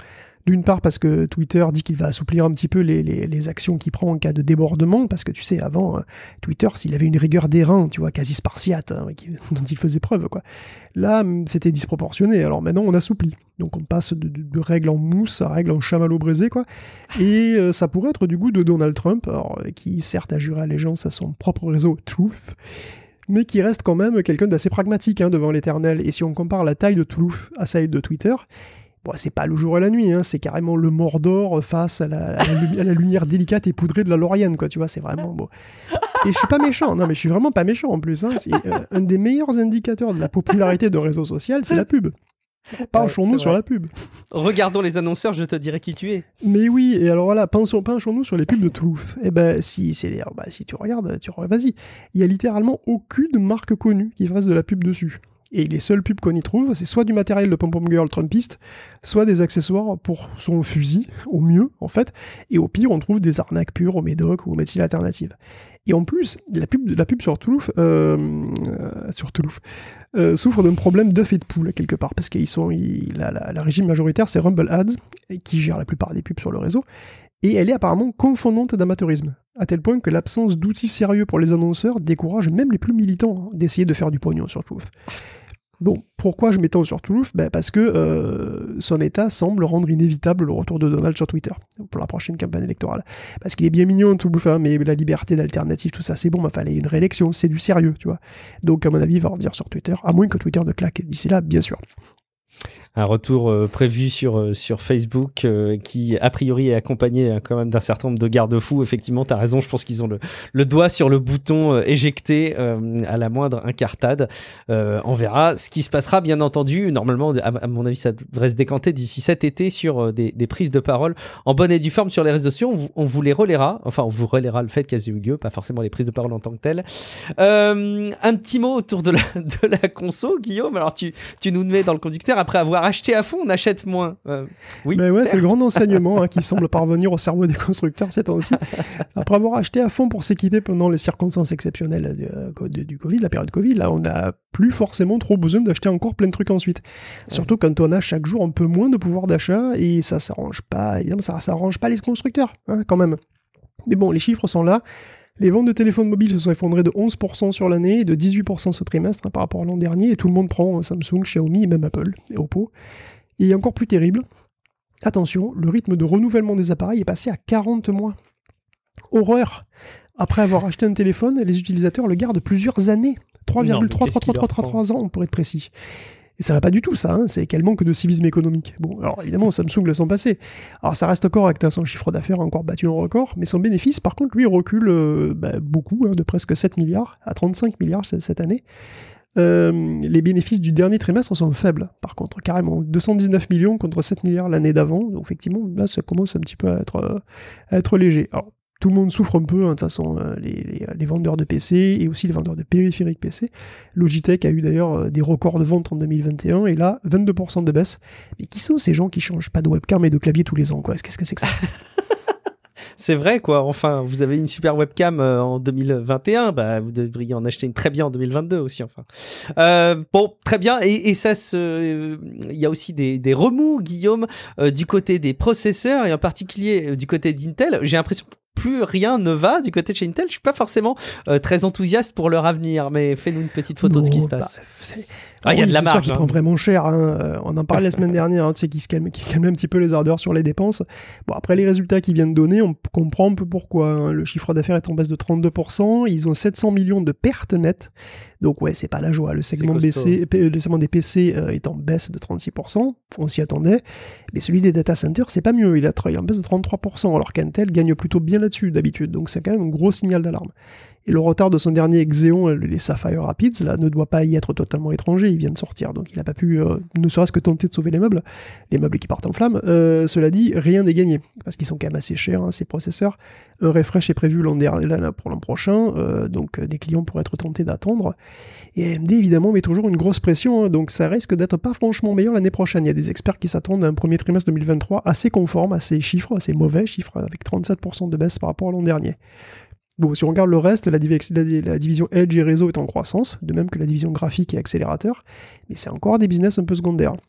D'une part parce que Twitter dit qu'il va assouplir un petit peu les, les, les actions qu'il prend en cas de débordement, parce que tu sais, avant, euh, Twitter, s'il avait une rigueur d'airain, tu vois, quasi spartiate, hein, qui, dont il faisait preuve, quoi. Là, c'était disproportionné. Alors maintenant, on assouplit. Donc on passe de, de, de règles en mousse à règles en chamallow braisé, quoi. Et euh, ça pourrait être du goût de Donald Trump, alors, qui certes a juré allégeance à son propre réseau Truth, mais qui reste quand même quelqu'un d'assez pragmatique hein, devant l'éternel. Et si on compare la taille de Truth à celle de Twitter, bon, c'est pas le jour et la nuit, hein, c'est carrément le Mordor face à la, à, la, à la lumière délicate et poudrée de la Laurienne, quoi, tu vois, c'est vraiment beau. Et je suis pas méchant, non mais je suis vraiment pas méchant en plus, hein, c'est, euh, un des meilleurs indicateurs de la popularité d'un réseau social, c'est la pub. Penchons-nous ouais, sur la pub. Regardons les annonceurs, je te dirai qui tu es. Mais oui, et alors voilà, penchons-nous sur les pubs de Truth. Eh ben, si, c'est, bah, si tu regardes, tu vas-y. Il y a littéralement aucune marque connue qui fasse de la pub dessus. Et les seules pubs qu'on y trouve, c'est soit du matériel de pom-pom girl trumpiste, soit des accessoires pour son fusil, au mieux, en fait. Et au pire, on trouve des arnaques pures au médoc ou aux médecines alternatives. Et en plus, la pub, la pub sur Toulouse, euh, euh, sur Toulouse, euh, souffre d'un problème d'œuf et de poule, quelque part, parce qu'ils sont, ils, la, la, la régime majoritaire, c'est Rumble Ads, qui gère la plupart des pubs sur le réseau, et elle est apparemment confondante d'amateurisme, à tel point que l'absence d'outils sérieux pour les annonceurs décourage même les plus militants d'essayer de faire du pognon sur Toulouse. Bon, pourquoi je m'étends sur Toulouse ? Ben parce que euh, son état semble rendre inévitable le retour de Donald sur Twitter pour la prochaine campagne électorale. Parce qu'il est bien mignon, Toulouse, hein, mais la liberté d'alternative, tout ça, c'est bon, mais il fallait une réélection, c'est du sérieux, tu vois. Donc, à mon avis, il va revenir sur Twitter, à moins que Twitter ne claque d'ici là, bien sûr. Un retour euh, prévu sur, euh, sur Facebook euh, qui, a priori, est accompagné euh, quand même d'un certain nombre de garde-fous. Effectivement, tu as raison, je pense qu'ils ont le, le doigt sur le bouton euh, éjecter euh, à la moindre incartade. Euh, on verra ce qui se passera, bien entendu. Normalement, à, à mon avis, ça devrait se décanter d'ici cet été sur euh, des, des prises de parole en bonne et due forme sur les réseaux sociaux. On vous, on vous les relaiera. Enfin, on vous relaiera le fait qu'elles aient eu lieu, pas forcément les prises de parole en tant que telles. Euh, un petit mot autour de la, de la conso, Guillaume. Alors, tu, tu nous mets dans le conducteur. Après avoir acheté à fond, on achète moins. Euh, oui, ben ouais, c'est le grand enseignement hein, qui semble parvenir au cerveau des constructeurs ces temps-ci. Après avoir acheté à fond pour s'équiper pendant les circonstances exceptionnelles du, du, du Covid, la période Covid, là, on n'a plus forcément trop besoin d'acheter encore plein de trucs ensuite. Ouais. Surtout quand on a chaque jour un peu moins de pouvoir d'achat et ça s'arrange pas, évidemment, ça s'arrange pas les constructeurs, hein, quand même. Mais bon, les chiffres sont là. Les ventes de téléphones mobiles se sont effondrées de onze pour cent sur l'année et de dix-huit pour cent ce trimestre hein, par rapport à l'an dernier, et tout le monde prend Samsung, Xiaomi et même Apple et Oppo. Et encore plus terrible, attention, le rythme de renouvellement des appareils est passé à quarante mois. Horreur! Après avoir acheté un téléphone, les utilisateurs le gardent plusieurs années. trois virgule trois trois trois trois ans, on pourrait être précis. Et ça va pas du tout, ça, hein, c'est quel manque de civisme économique. Bon, alors évidemment, Samsung laisse en passer. Alors ça reste correct, hein, son chiffre d'affaires a encore battu un record, mais son bénéfice, par contre, lui, recule euh, bah, beaucoup, hein, de presque sept milliards à trente-cinq milliards cette année. Euh, les bénéfices du dernier trimestre sont faibles, par contre, carrément. deux cent dix-neuf millions contre sept milliards l'année d'avant, donc effectivement, là, ça commence un petit peu à être, euh, à être léger. Alors, tout le monde souffre un peu, hein, de toute façon, euh, les, les, les vendeurs de P C et aussi les vendeurs de périphériques P C. Logitech a eu d'ailleurs euh, des records de vente en deux mille vingt et un, et là, vingt-deux pour cent de baisse. Mais qui sont ces gens qui changent pas de webcam et de clavier tous les ans, quoi ? Qu'est-ce que c'est que ça ? C'est vrai, quoi. Enfin, vous avez une super webcam euh, en deux mille vingt et un, bah, vous devriez en acheter une très bien en deux mille vingt-deux aussi, enfin. Euh, bon, très bien. Et, et ça se, il euh, y a aussi des, des remous, Guillaume, euh, du côté des processeurs et en particulier euh, du côté d'Intel. J'ai l'impression que plus rien ne va du côté de chez Intel. Je suis pas forcément euh, très enthousiaste pour leur avenir, mais fais-nous une petite photo non, de ce qui se passe. Bah, ah, il y a de la marge. Qui hein. prend vraiment cher. Hein. On en parlait la semaine dernière, hein, tu sais, qui se calme, qui calme un petit peu les ardeurs sur les dépenses. Bon, après les résultats qu'ils viennent donner, on comprend un peu pourquoi. Hein. Le chiffre d'affaires est en baisse de trente-deux pour cent. Ils ont sept cents millions de pertes nettes. Donc ouais, c'est pas la joie. Le segment, B C, le segment des P C euh, est en baisse de trente-six pour cent. On s'y attendait. Mais celui des data centers, c'est pas mieux. Il est en baisse de trente-trois pour cent, alors qu'Intel gagne plutôt bien là-dessus d'habitude. Donc c'est quand même un gros signal d'alarme. Et le retard de son dernier Xeon, les Sapphire Rapids, là, ne doit pas y être totalement étranger. Il vient de sortir, donc il n'a pas pu, euh, ne serait-ce que tenter de sauver les meubles, les meubles qui partent en flammes. Euh, cela dit, rien n'est gagné, parce qu'ils sont quand même assez chers, hein, ces processeurs. Un refresh est prévu l'an dernier, là, pour l'an prochain, euh, donc des clients pourraient être tentés d'attendre. Et A M D, évidemment, met toujours une grosse pression, hein, donc ça risque d'être pas franchement meilleur l'année prochaine. Il y a des experts qui s'attendent à un premier trimestre deux mille vingt-trois assez conforme à ces chiffres, à ces mauvais chiffres, avec trente-sept pour cent de baisse par rapport à l'an dernier. Bon, si on regarde le reste, la, div- la, la division Edge et réseau est en croissance, de même que la division graphique et accélérateur, mais c'est encore des business un peu secondaires.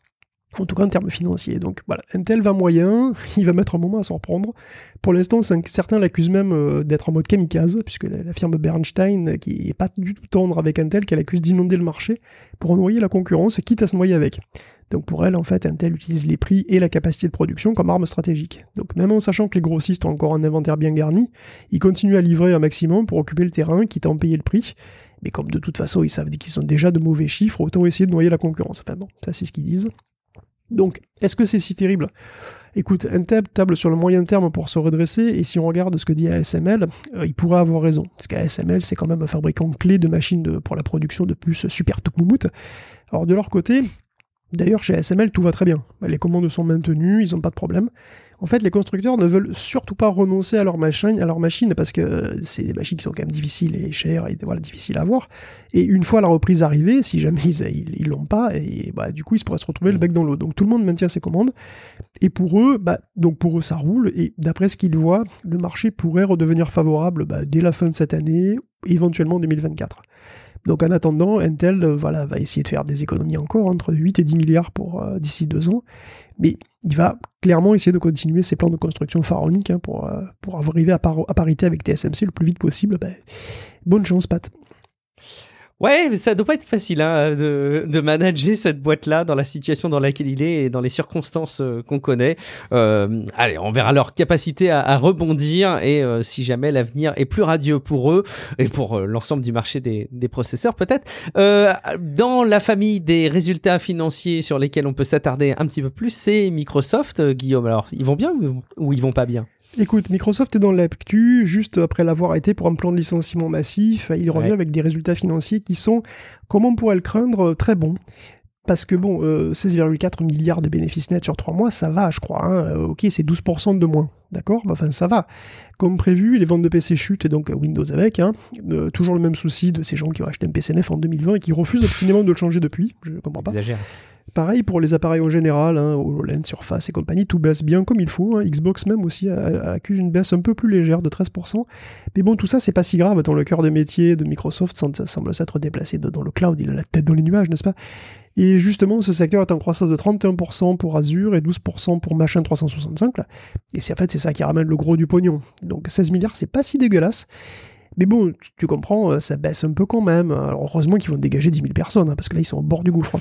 En tout cas en termes financiers. Donc voilà, Intel va moyen, il va mettre un moment à s'en reprendre. Pour l'instant, certains l'accusent même euh, d'être en mode kamikaze, puisque la, la firme Bernstein, qui n'est pas du tout tendre avec Intel, qu'elle accuse d'inonder le marché pour noyer la concurrence, quitte à se noyer avec. Donc pour elle, en fait, Intel utilise les prix et la capacité de production comme arme stratégique. Donc même en sachant que les grossistes ont encore un inventaire bien garni, ils continuent à livrer un maximum pour occuper le terrain, quitte à en payer le prix. Mais comme de toute façon, ils savent qu'ils sont déjà de mauvais chiffres, autant essayer de noyer la concurrence. Enfin bon, ça c'est ce qu'ils disent. Donc, est-ce que c'est si terrible ? Écoute, Intel table sur le moyen terme pour se redresser, et si on regarde ce que dit A S M L, euh, il pourrait avoir raison. Parce qu'A S M L, c'est quand même un fabricant clé de machines de, pour la production de puces super Toukmoumout. Alors de leur côté, d'ailleurs chez A S M L, tout va très bien. Les commandes sont maintenues, ils n'ont pas de problème. En fait, les constructeurs ne veulent surtout pas renoncer à leur machine, à leur machine parce que c'est des machines qui sont quand même difficiles et chères et voilà, difficiles à avoir. Et une fois la reprise arrivée, si jamais ils, ils, ils l'ont pas, et bah, du coup, ils se pourraient se retrouver le bec dans l'eau. Donc tout le monde maintient ses commandes. Et pour eux, bah, donc pour eux, ça roule. Et d'après ce qu'ils voient, le marché pourrait redevenir favorable bah, dès la fin de cette année, éventuellement deux mille vingt-quatre. Donc en attendant, Intel euh, voilà, va essayer de faire des économies encore entre huit et dix milliards pour, euh, d'ici deux ans. Mais il va clairement essayer de continuer ses plans de construction pharaoniques hein, pour, euh, pour arriver à, par- à parité avec T S M C le plus vite possible. Ben, bonne chance, Pat. Ouais, mais ça doit pas être facile hein, de, de manager cette boîte-là dans la situation dans laquelle il est et dans les circonstances euh, qu'on connaît. Euh, allez, on verra leur capacité à, à rebondir et euh, si jamais l'avenir est plus radieux pour eux et pour euh, l'ensemble du marché des, des processeurs peut-être. Euh, dans la famille des résultats financiers sur lesquels on peut s'attarder un petit peu plus, c'est Microsoft, euh, Guillaume. Alors, ils vont bien ou, ou ils vont pas bien ? Écoute, Microsoft est dans l'actu, juste après l'avoir été pour un plan de licenciement massif, il revient ouais. avec des résultats financiers qui sont, comme on pourrait le craindre, très bons. Parce que bon, euh, seize virgule quatre milliards de bénéfices nets sur trois mois, ça va, je crois. Hein. Euh, ok, c'est douze pour cent de moins, d'accord ? Enfin, ça va. Comme prévu, les ventes de P C chutent, et donc Windows avec. Hein. Euh, toujours le même souci de ces gens qui ont acheté un P C neuf en deux mille vingt et qui refusent obstinément de le changer depuis. Je comprends pas. Exagère. Pareil pour les appareils en général, hein, HoloLens, Surface et compagnie, tout baisse bien comme il faut. Hein. Xbox même aussi a, a accuse une baisse un peu plus légère de treize pour cent. Mais bon, tout ça, c'est pas si grave dans le cœur de métier de Microsoft, ça semble s'être déplacé dans le cloud, il a la tête dans les nuages, n'est-ce pas ? Et justement, ce secteur est en croissance de trente et un pour cent pour Azure et douze pour cent pour Machin trois cent soixante-cinq. Là. Et c'est en fait, c'est ça qui ramène le gros du pognon. Donc seize milliards, c'est pas si dégueulasse. Mais bon, tu, tu comprends, ça baisse un peu quand même. Alors heureusement qu'ils vont dégager dix mille personnes, hein, parce que là, ils sont au bord du gouffre.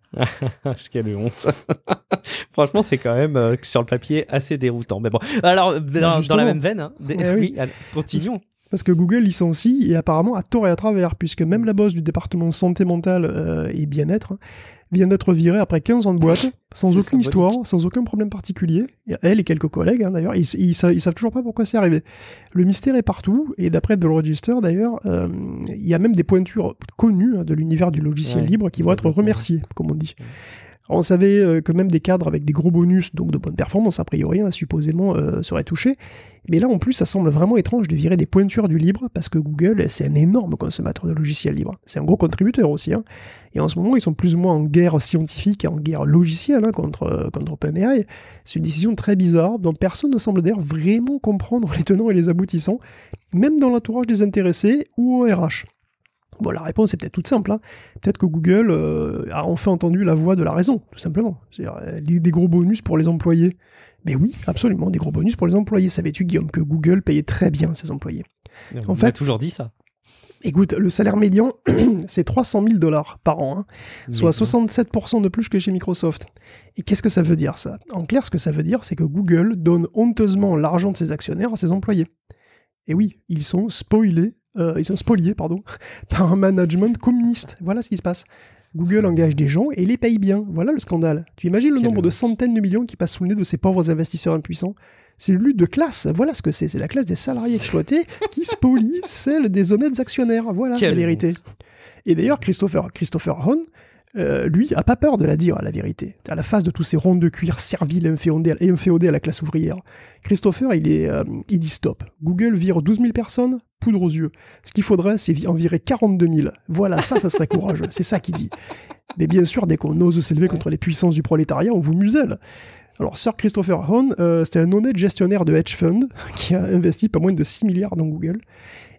Ce qu'il y a de honte. Franchement, c'est quand même euh, sur le papier assez déroutant. Mais bon, alors dans, dans la même veine, hein, des... ouais, oui, allez, continuons. Parce, parce que Google licencie et apparemment à tort et à travers, puisque même la boss du département santé mentale euh, et bien-être hein, vient d'être virée après quinze ans de boîte, sans c'est aucune histoire, sans aucun problème particulier. Et elle et quelques collègues, hein, d'ailleurs, ils, ils, ils, ils savent toujours pas pourquoi c'est arrivé. Le mystère est partout, et d'après The Register, d'ailleurs, euh, il y a même des pointures connues hein, de l'univers du logiciel ouais, libre qui vont être remerciées, comme on dit. Alors, on savait euh, que même des cadres avec des gros bonus, donc de bonne performance, a priori, hein, supposément, euh, seraient touchés. Mais là, en plus, ça semble vraiment étrange de virer des pointures du libre, parce que Google, c'est un énorme consommateur de logiciels libres. C'est un gros contributeur aussi. Hein. Et en ce moment, ils sont plus ou moins en guerre scientifique et en guerre logicielle hein, contre, euh, contre OpenAI. C'est une décision très bizarre, dont personne ne semble d'ailleurs vraiment comprendre les tenants et les aboutissants, même dans l'entourage des intéressés ou au R H. Bon, la réponse est peut-être toute simple. Hein. Peut-être que Google euh, a enfin entendu la voix de la raison, tout simplement. C'est-à-dire euh, des gros bonus pour les employés. Mais oui, absolument, des gros bonus pour les employés. Savais-tu, Guillaume, que Google payait très bien ses employés ? On en fait, a toujours dit ça. Écoute, le salaire médian, c'est trois cent mille dollars par an, hein, soit soixante-sept pour cent de plus que chez Microsoft. Et qu'est-ce que ça veut dire, ça ? En clair, ce que ça veut dire, c'est que Google donne honteusement l'argent de ses actionnaires à ses employés. Et oui, ils sont spoilés Euh, ils sont spoliés pardon, par un management communiste. Voilà ce qui se passe. Google engage des gens et les paye bien. Voilà le scandale. Tu imagines le Quel nombre de centaines de millions qui passent sous le nez de ces pauvres investisseurs impuissants ? C'est une lutte de classe. Voilà ce que c'est. C'est la classe des salariés exploités qui spolie celle des honnêtes actionnaires. Voilà Quel la vérité. Honte. Et d'ailleurs, Christopher, Christopher Hahn, Euh, lui, a pas peur de la dire, la vérité. À la face de tous ces ronds de cuir serviles et inféodés à la classe ouvrière. Christopher, il, est, euh, il dit stop. Google vire douze mille personnes, poudre aux yeux. Ce qu'il faudrait, c'est en virer quarante-deux mille. Voilà, ça, ça serait courageux. C'est ça qu'il dit. Mais bien sûr, dès qu'on ose s'élever contre les puissances du prolétariat, on vous muselle. Alors, Sir Christopher Hahn, euh, c'était un honnête gestionnaire de hedge fund qui a investi pas moins de six milliards dans Google.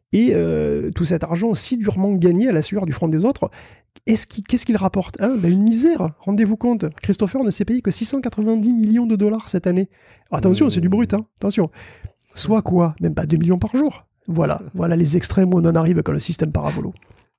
Et euh, tout cet argent si durement gagné à la sueur du front des autres, est-ce qu'il, qu'est-ce qu'il rapporte hein ben une misère, rendez-vous compte. Christopher ne s'est payé que six cent quatre-vingt-dix millions de dollars cette année. Alors, attention, mmh. c'est du brut, hein, attention. Soit quoi? Même pas deux millions par jour. Voilà, voilà les extrêmes où on en arrive quand le système part à volo.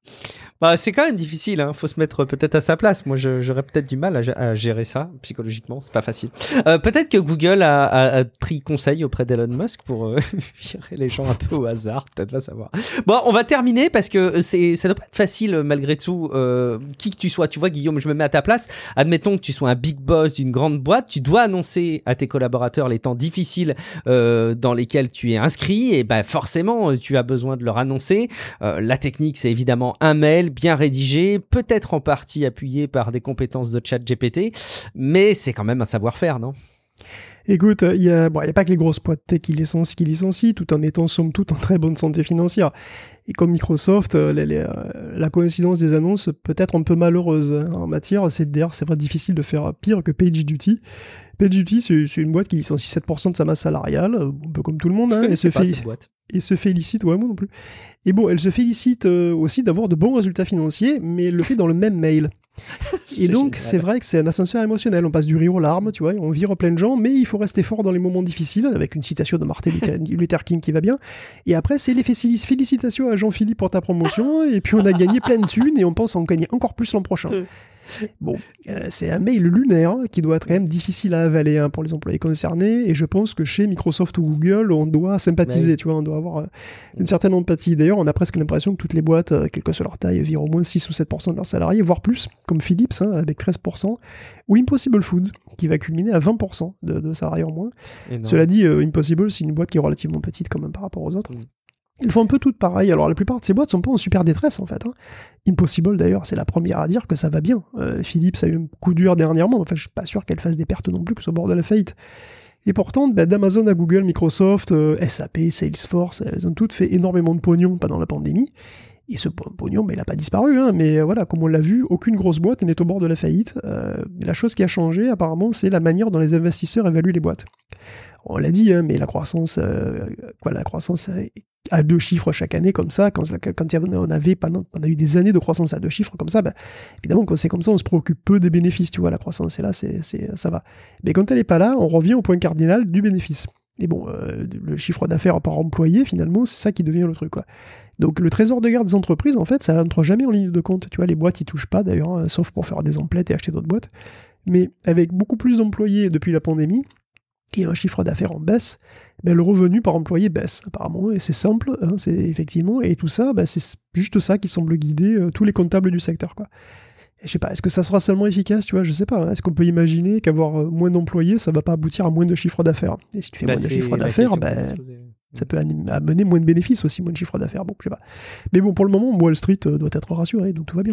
Bah, c'est quand même difficile, hein. Faut se mettre peut-être à sa place. Moi, je, j'aurais peut-être du mal à, à gérer ça psychologiquement, c'est pas facile. Euh, peut-être que Google a, a, a pris conseil auprès d'Elon Musk pour euh, virer les gens un peu au hasard, peut-être pas savoir. Bon, on va terminer parce que c'est, ça doit pas être facile malgré tout. Euh, qui que tu sois, tu vois, Guillaume, je me mets à ta place. Admettons que tu sois un big boss d'une grande boîte, tu dois annoncer à tes collaborateurs les temps difficiles euh, dans lesquels tu es inscrit, et ben forcément, tu as besoin de leur annoncer. Euh, la technique, c'est évidemment un mail bien rédigé, peut-être en partie appuyé par des compétences de chat G P T, mais c'est quand même un savoir-faire, non ? Écoute, il n'y a, bon, a pas que les grosses boîtes tech qui licencient, qui licencient, tout en étant somme toute en très bonne santé financière. Et comme Microsoft, les, les, la coïncidence des annonces peut être un peu malheureuse en matière. C'est d'ailleurs c'est vrai difficile de faire pire que PagerDuty. PagerDuty, c'est, c'est une boîte qui licencie sept pour cent de sa masse salariale, un peu comme tout le monde. Hein, et se pas fait, cette boîte. Et se félicite, ouais, moi non plus. Et bon, elle se félicite euh, aussi d'avoir de bons résultats financiers, mais elle le fait dans le même mail. Et donc, génial. C'est vrai que c'est un ascenseur émotionnel. On passe du rire aux larmes, tu vois, on vire plein de gens, mais il faut rester fort dans les moments difficiles, avec une citation de Martin Luther King qui va bien. Et après, c'est les félicitations à Jean-Philippe pour ta promotion, et puis on a gagné plein de thunes, et on pense en gagner encore plus l'an prochain. Bon, euh, c'est un mail lunaire qui doit être quand même difficile à avaler hein, pour les employés concernés, et je pense que chez Microsoft ou Google, on doit sympathiser, ouais. tu vois, on doit avoir euh, une certaine empathie. D'ailleurs, on a presque l'impression que toutes les boîtes, euh, quelle que soit leur taille, virent au moins six ou sept pour cent de leurs salariés, voire plus, comme Philips, hein, avec treize pour cent, ou Impossible Foods, qui va culminer à vingt pour cent de, de salariés en moins. Cela dit, euh, Impossible, c'est une boîte qui est relativement petite quand même par rapport aux autres. Mm. Ils font un peu toutes pareil. Alors la plupart de ces boîtes sont pas en super détresse en fait. Hein. Impossible d'ailleurs, c'est la première à dire que ça va bien. Euh, Philips a eu un coup dur dernièrement. Enfin, je suis pas sûr qu'elle fasse des pertes non plus, que ce soit au bord de la faillite. Et pourtant, bah, d'Amazon à Google, Microsoft, euh, S A P, Salesforce, elles ont toutes fait énormément de pognon pendant la pandémie. Et ce pognon, bah, il n'a pas disparu. Hein, mais voilà, comme on l'a vu, aucune grosse boîte n'est au bord de la faillite. Euh, la chose qui a changé, apparemment, c'est la manière dont les investisseurs évaluent les boîtes. On l'a dit, hein, mais la croissance, euh, quoi, la croissance à deux chiffres chaque année, comme ça, quand, quand on avait, pendant, on a eu des années de croissance à deux chiffres comme ça, bah, évidemment, quand c'est comme ça, on se préoccupe peu des bénéfices, tu vois, la croissance est là, c'est, c'est, ça va. Mais quand elle n'est pas là, on revient au point cardinal du bénéfice. Et bon, euh, le chiffre d'affaires par employé, finalement, c'est ça qui devient le truc, quoi. Donc le trésor de guerre des entreprises, en fait, ça n'entre jamais en ligne de compte. Tu vois, les boîtes, ils touchent pas, d'ailleurs, hein, sauf pour faire des emplettes et acheter d'autres boîtes. Mais avec beaucoup plus d'employés depuis la pandémie, et un chiffre d'affaires en baisse, ben le revenu par employé baisse, apparemment, et c'est simple, hein, c'est effectivement, et tout ça, ben c'est juste ça qui semble guider euh, tous les comptables du secteur, quoi. Et je sais pas, est-ce que ça sera seulement efficace, tu vois, je sais pas, hein, est-ce qu'on peut imaginer qu'avoir euh, moins d'employés, ça va pas aboutir à moins de chiffre d'affaires? Et si tu fais bah moins de chiffre d'affaires, ben, ça peut amener moins de bénéfices aussi, moins de chiffre d'affaires, bon, je sais pas. Mais bon, pour le moment, Wall Street euh, doit être rassuré, donc tout va bien.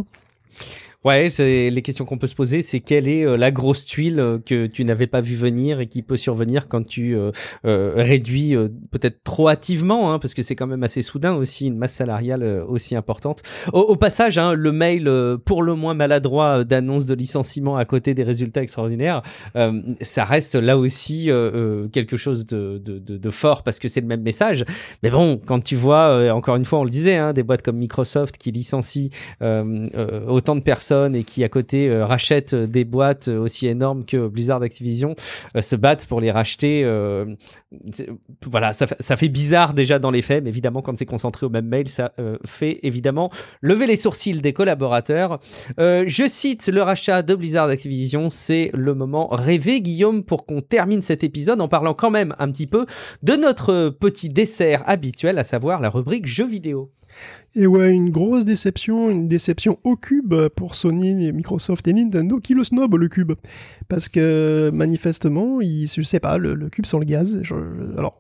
Ouais, c'est les questions qu'on peut se poser, c'est quelle est euh, la grosse tuile euh, que tu n'avais pas vu venir et qui peut survenir quand tu euh, euh, réduis euh, peut-être trop hâtivement, hein, parce que c'est quand même assez soudain aussi une masse salariale euh, aussi importante. Au, au passage, hein, le mail euh, pour le moins maladroit euh, d'annonce de licenciement à côté des résultats extraordinaires, euh, ça reste là aussi euh, euh, quelque chose de, de, de, de fort parce que c'est le même message. Mais bon, quand tu vois, euh, encore une fois, on le disait, hein, des boîtes comme Microsoft qui licencient euh, euh, autant de personnes et qui à côté euh, rachètent des boîtes aussi énormes que Blizzard Activision euh, se battent pour les racheter euh, voilà, ça, ça fait bizarre déjà dans les faits, mais évidemment quand c'est concentré au même mail, ça euh, fait évidemment lever les sourcils des collaborateurs. Euh, je cite le rachat de Blizzard Activision, c'est le moment rêvé, Guillaume, pour qu'on termine cet épisode en parlant quand même un petit peu de notre petit dessert habituel, à savoir la rubrique jeux vidéo. Et ouais, une grosse déception, une déception au cube pour Sony, Microsoft et Nintendo qui le snob le cube. Parce que manifestement, il, je sais pas, le, le cube sans le gaz. Je, je, alors,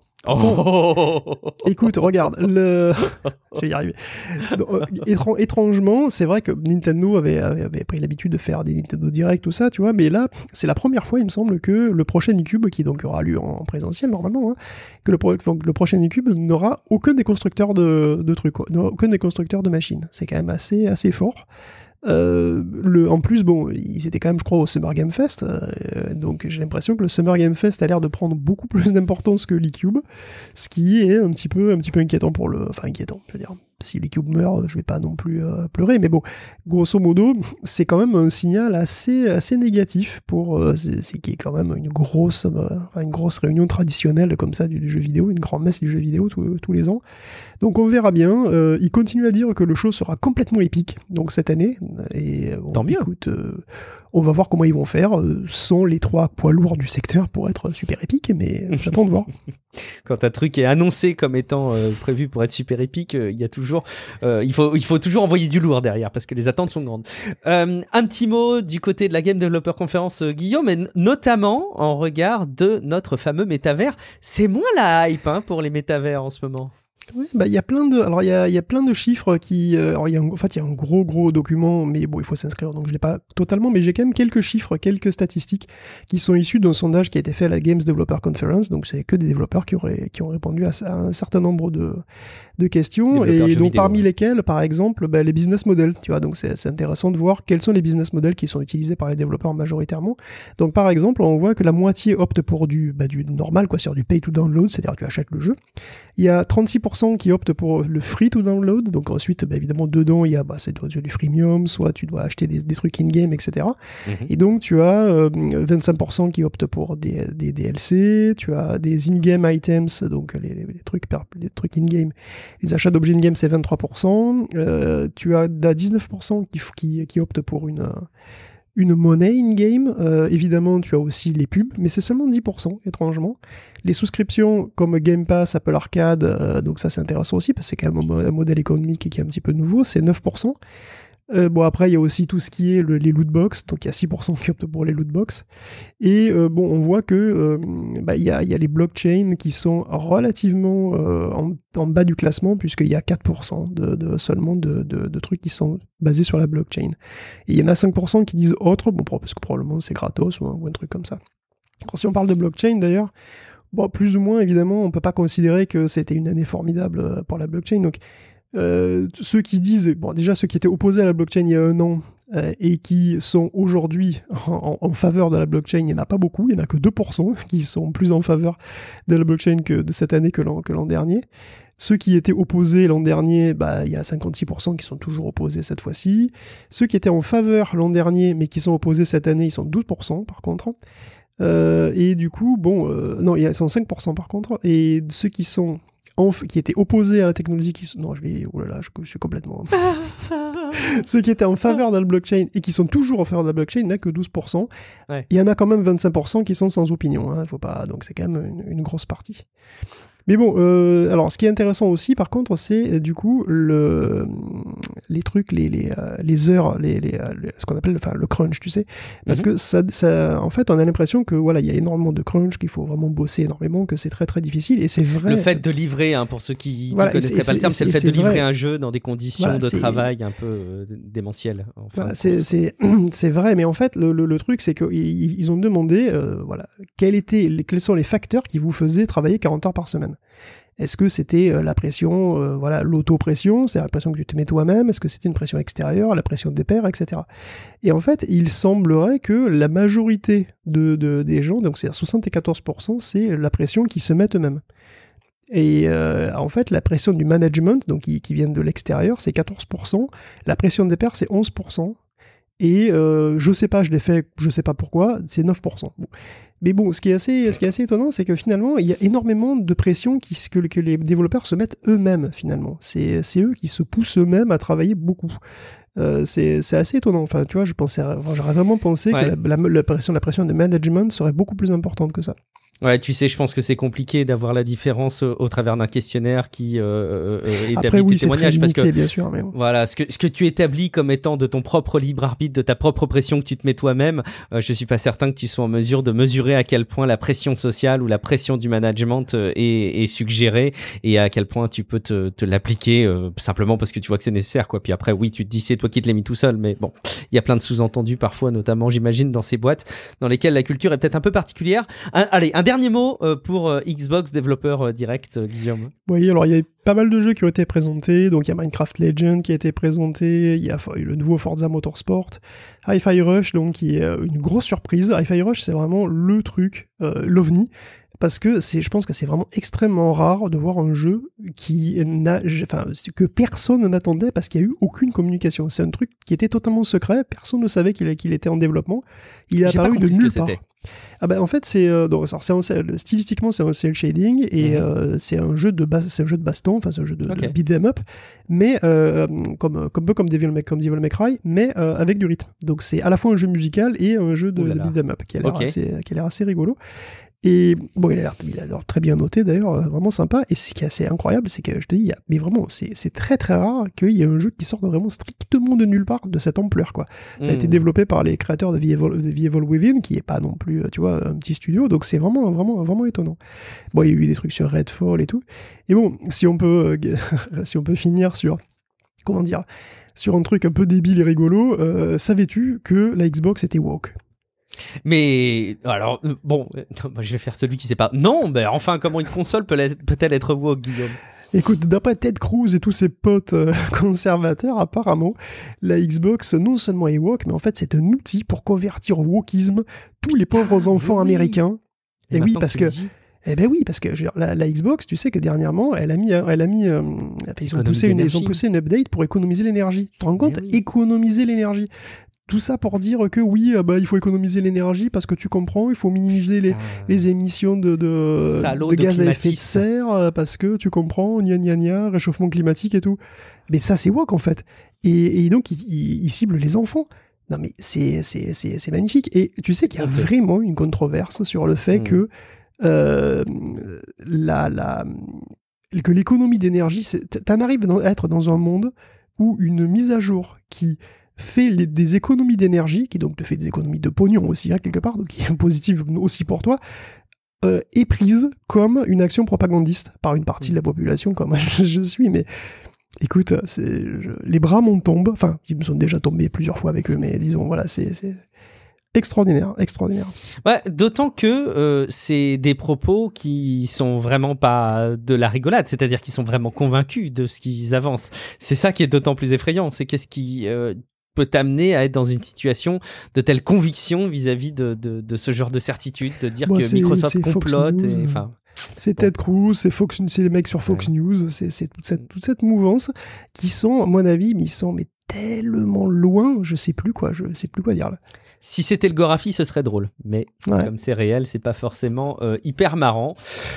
oh écoute, regarde, le... je vais y arriver. Donc, étran- étrangement, c'est vrai que Nintendo avait, avait pris l'habitude de faire des Nintendo Direct, tout ça, tu vois, mais là, c'est la première fois, il me semble, que le prochain eCube, qui donc aura lieu en présentiel normalement, hein, que le, pro- donc, le prochain eCube n'aura aucun des constructeurs de, de trucs, quoi, aucun des constructeurs de machines. C'est quand même assez, assez fort. Euh, le, en plus, bon, ils étaient quand même, je crois, au Summer Game Fest, euh, donc j'ai l'impression que le Summer Game Fest a l'air de prendre beaucoup plus d'importance que l'eCube, ce qui est un petit peu, un petit peu inquiétant pour le, enfin inquiétant, je veux dire. Si l'eCube meurt, je vais pas non plus euh, pleurer, mais bon, grosso modo, c'est quand même un signal assez, assez négatif pour, euh, c'est, c'est qui est quand même une grosse, euh, une grosse réunion traditionnelle comme ça du, du jeu vidéo, une grande messe du jeu vidéo tous, tous les ans. Donc on verra bien. Euh, il continue à dire que le show sera complètement épique, donc cette année. Et bon, tant mieux. Écoute, euh, on va voir comment ils vont faire euh, sans les trois poids lourds du secteur pour être super épique, mais j'attends de voir. Quand un truc est annoncé comme étant euh, prévu pour être super épique, il euh, y a toujours, euh, il faut, il faut toujours envoyer du lourd derrière parce que les attentes sont grandes. Euh, un petit mot du côté de la Game Developer Conference, euh, Guillaume, et notamment en regard de notre fameux métavers. C'est moins la hype hein, pour les métavers en ce moment. Oui, bah il y a plein de, alors il y a, y a plein de chiffres qui, euh, alors il y a, en fait il y a un gros gros document, mais bon il faut s'inscrire donc je l'ai pas totalement, mais j'ai quand même quelques chiffres, quelques statistiques qui sont issus d'un sondage qui a été fait à la Games Developer Conference, donc c'est que des développeurs qui auraient, qui ont répondu à, à un certain nombre de, de questions et donc vidéo, parmi ouais. lesquels par exemple bah, les business models, tu vois, donc c'est, c'est intéressant de voir quels sont les business models qui sont utilisés par les développeurs majoritairement. Donc par exemple on voit que la moitié opte pour du, bah, du normal quoi, c'est-à-dire du pay to download, c'est-à-dire tu achètes le jeu. Il y a trente-six pour cent qui optent pour le free to download, donc ensuite bah, évidemment dedans il y a bah, c'est du freemium, soit tu dois acheter des, des trucs in-game, et cetera. Mm-hmm. Et donc tu as euh, vingt-cinq pour cent qui optent pour des, des D L C, tu as des in-game items, donc les, les, les trucs, les trucs in-game, les achats d'objets in-game c'est vingt-trois pour cent, euh, tu as, as dix-neuf pour cent qui, qui, qui optent pour une... une monnaie in-game, euh, évidemment tu as aussi les pubs, mais c'est seulement dix pour cent étrangement. Les souscriptions comme Game Pass, Apple Arcade, euh, donc ça c'est intéressant aussi, parce que c'est quand même un modèle économique qui est un petit peu nouveau, c'est neuf pour cent. Euh, bon après il y a aussi tout ce qui est le, les lootbox, donc il y a six pour cent qui optent pour les lootbox. Et euh, bon on voit que euh, bah, y a, y a les blockchains qui sont relativement euh, en, en bas du classement, puisqu'il y a quatre pour cent de, de, seulement de, de, de trucs qui sont basés sur la blockchain. Et il y en a cinq pour cent qui disent autre, bon parce que probablement c'est gratos ou un, ou un truc comme ça. Alors, si on parle de blockchain d'ailleurs, bon plus ou moins évidemment on peut pas considérer que c'était une année formidable pour la blockchain, donc Euh, ceux qui disent, bon déjà ceux qui étaient opposés à la blockchain il y a un an euh, et qui sont aujourd'hui en, en faveur de la blockchain, il n'y en a pas beaucoup, il n'y en a que deux pour cent qui sont plus en faveur de la blockchain que de cette année que l'an, que l'an dernier. Ceux qui étaient opposés l'an dernier, bah, il y a cinquante-six pour cent qui sont toujours opposés cette fois-ci. Ceux qui étaient en faveur l'an dernier mais qui sont opposés cette année, ils sont douze pour cent par contre. Euh, et du coup, bon, euh, non, ils sont cinq pour cent par contre. Et ceux qui sont qui étaient opposés à la technologie, qui sont... non, je vais, oh là là, je, je suis complètement... Ceux qui étaient en faveur de la blockchain et qui sont toujours en faveur de la blockchain, il n'y en a que douze pour cent. Ouais. Il y en a quand même vingt-cinq pour cent qui sont sans opinion, hein, faut pas... donc c'est quand même une, une grosse partie. Mais bon, euh, alors ce qui est intéressant aussi, par contre, c'est du coup le, les trucs, les, les, euh, les heures, les, les, les, ce qu'on appelle enfin, le crunch, tu sais. Parce mm-hmm. que ça, ça, en fait, on a l'impression que voilà, il y a énormément de crunch, qu'il faut vraiment bosser énormément, que c'est très très difficile, et c'est vrai. Le fait de livrer, hein, pour ceux qui ne voilà, connaîtraient pas le terme, c'est le fait de livrer vrai. un jeu dans des conditions voilà, de c'est... travail un peu euh, démentielles. Enfin, voilà, c'est, c'est, c'est vrai, mais en fait, le, le, le truc, c'est qu'ils ils ont demandé, euh, voilà, quels étaient, les, quels sont les facteurs qui vous faisaient travailler quarante heures par semaine. Est-ce que c'était euh, la pression, euh, voilà, l'auto-pression, c'est la pression que tu te mets toi-même? Est-ce que c'était une pression extérieure, la pression des pairs, et cetera. Et en fait, il semblerait que la majorité de, de, des gens, donc c'est-à-dire soixante-quatorze pour cent, c'est la pression qu'ils se mettent eux-mêmes. Et euh, en fait, la pression du management, donc qui, qui vient de l'extérieur, c'est quatorze pour cent. La pression des pairs, c'est onze pour cent. Et euh, je sais pas, je l'ai fait, je sais pas pourquoi, c'est neuf pour cent. Bon. Mais bon, ce qui est assez, ce qui est assez étonnant, c'est que finalement, il y a énormément de pression qui, que, que les développeurs se mettent eux-mêmes, finalement. C'est, c'est eux qui se poussent eux-mêmes à travailler beaucoup. Euh, c'est, c'est assez étonnant. Enfin, tu vois, je pensais, j'aurais vraiment pensé ouais. que la, la, la, pression, la pression de management serait beaucoup plus importante que ça. Ouais, tu sais, je pense que c'est compliqué d'avoir la différence au, au travers d'un questionnaire qui euh, euh, établit Après, oui, tes témoignages. Limité, parce que, bien sûr, mais bon. Voilà, ce que, ce que tu établis comme étant de ton propre libre arbitre, de ta propre pression que tu te mets toi-même, euh, je suis pas certain que tu sois en mesure de mesurer à quel point la pression sociale ou la pression du management euh, est, est suggérée et à quel point tu peux te, te l'appliquer euh, simplement parce que tu vois que c'est nécessaire, quoi. Puis après, oui, tu te dis c'est toi qui te l'as mis tout seul, mais bon, il y a plein de sous-entendus parfois, notamment, j'imagine, dans ces boîtes dans lesquelles la culture est peut-être un peu particulière. Un, allez, un dernier mot euh, pour euh, Xbox Développeur euh, Direct, euh, Guillaume. Oui, alors il y a pas mal de jeux qui ont été présentés. Donc il y a Minecraft Legends qui a été présenté, il y a le nouveau Forza Motorsport, Hi-Fi Rush, donc qui est une grosse surprise. Hi-Fi Rush, c'est vraiment le truc, euh, l'ovni. Parce que c'est, je pense que c'est vraiment extrêmement rare de voir un jeu qui n'a, enfin, que personne n'attendait parce qu'il n'y a eu aucune communication. C'est un truc qui était totalement secret, personne ne savait qu'il, qu'il était en développement. Il est J'ai apparu de nulle part. C'était. Ah bah en fait c'est euh, donc c'est un, stylistiquement c'est un cel shading et mm-hmm. euh, c'est un jeu de bas, c'est un jeu de baston, enfin c'est un jeu de, okay. de beat 'em up, mais euh, comme comme peu comme Devil May comme Devil May Cry, mais euh, avec du rythme. Donc c'est à la fois un jeu musical et un jeu de, de beat 'em up qui a l'air okay. assez qui a l'air assez rigolo. Et bon, il a l'air, il a l'air très bien noté d'ailleurs, euh, vraiment sympa. Et ce qui est assez incroyable, c'est que je te dis, il y a, mais vraiment, c'est, c'est très très rare qu'il y ait un jeu qui sorte vraiment strictement de nulle part de cette ampleur, quoi. Ça mmh. a été développé par les créateurs de The Evil, The Evil Within, qui est pas non plus, tu vois, un petit studio. Donc c'est vraiment, vraiment, vraiment étonnant. Bon, il y a eu des trucs sur Redfall et tout. Et bon, si on peut, euh, si on peut finir sur, comment dire, sur un truc un peu débile et rigolo, euh, savais-tu que la Xbox était woke? Mais alors bon, je vais faire celui qui sait pas. Non, mais enfin, comment une console peut être, peut-elle être woke, Guillaume? Écoute, d'après Ted Cruz et tous ses potes euh, conservateurs, apparemment, la Xbox non seulement est woke, mais en fait c'est un outil pour convertir au wokisme tous les pauvres enfants oui. américains. Et, et oui, parce que dis... eh ben oui, parce que je veux dire, la, la Xbox, tu sais que dernièrement, elle a mis, elle a mis, euh, ils ont poussé une, ils ont poussé une update pour économiser l'énergie. Tu te rends compte? Oui. Économiser l'énergie. Tout ça pour dire que oui, euh, bah, il faut économiser l'énergie parce que tu comprends, il faut minimiser les, les émissions de, de, de, de gaz à effet de serre euh, parce que tu comprends, gna gna gna, réchauffement climatique et tout. Mais ça, c'est woke en fait. Et, et donc, il, il, il cible les enfants. Non mais c'est, c'est, c'est, c'est magnifique. Et tu sais qu'il y a okay. vraiment une controverse sur le fait mmh. que, euh, la, la, que l'économie d'énergie, c'est, t'en arrives à être dans un monde où une mise à jour qui fait les, des économies d'énergie, qui donc te fait des économies de pognon aussi, hein, quelque part, donc qui est positive aussi pour toi, euh, est prise comme une action propagandiste par une partie de la population, comme je, je suis, mais écoute, c'est, je, les bras m'en tombent, enfin, ils me sont déjà tombés plusieurs fois avec eux, mais disons, voilà, c'est... c'est... extraordinaire, extraordinaire. Ouais, d'autant que euh, c'est des propos qui sont vraiment pas de la rigolade, c'est-à-dire qu'ils sont vraiment convaincus de ce qu'ils avancent. C'est ça qui est d'autant plus effrayant, c'est qu'est-ce qui euh, peut t'amener à être dans une situation de telle conviction vis-à-vis de, de, de ce genre de certitude, de dire bon, que Microsoft complote. Et, enfin, c'est bon. Ted Cruz, c'est, Fox, c'est les mecs sur Fox ouais. News, c'est, c'est toute, cette, toute cette mouvance qui sont, à mon avis, mais ils sont mais tellement loin, je sais plus quoi, je sais plus quoi dire là. Si c'était le Gorafi, ce serait drôle, mais ouais. comme c'est réel, c'est pas forcément euh, hyper marrant.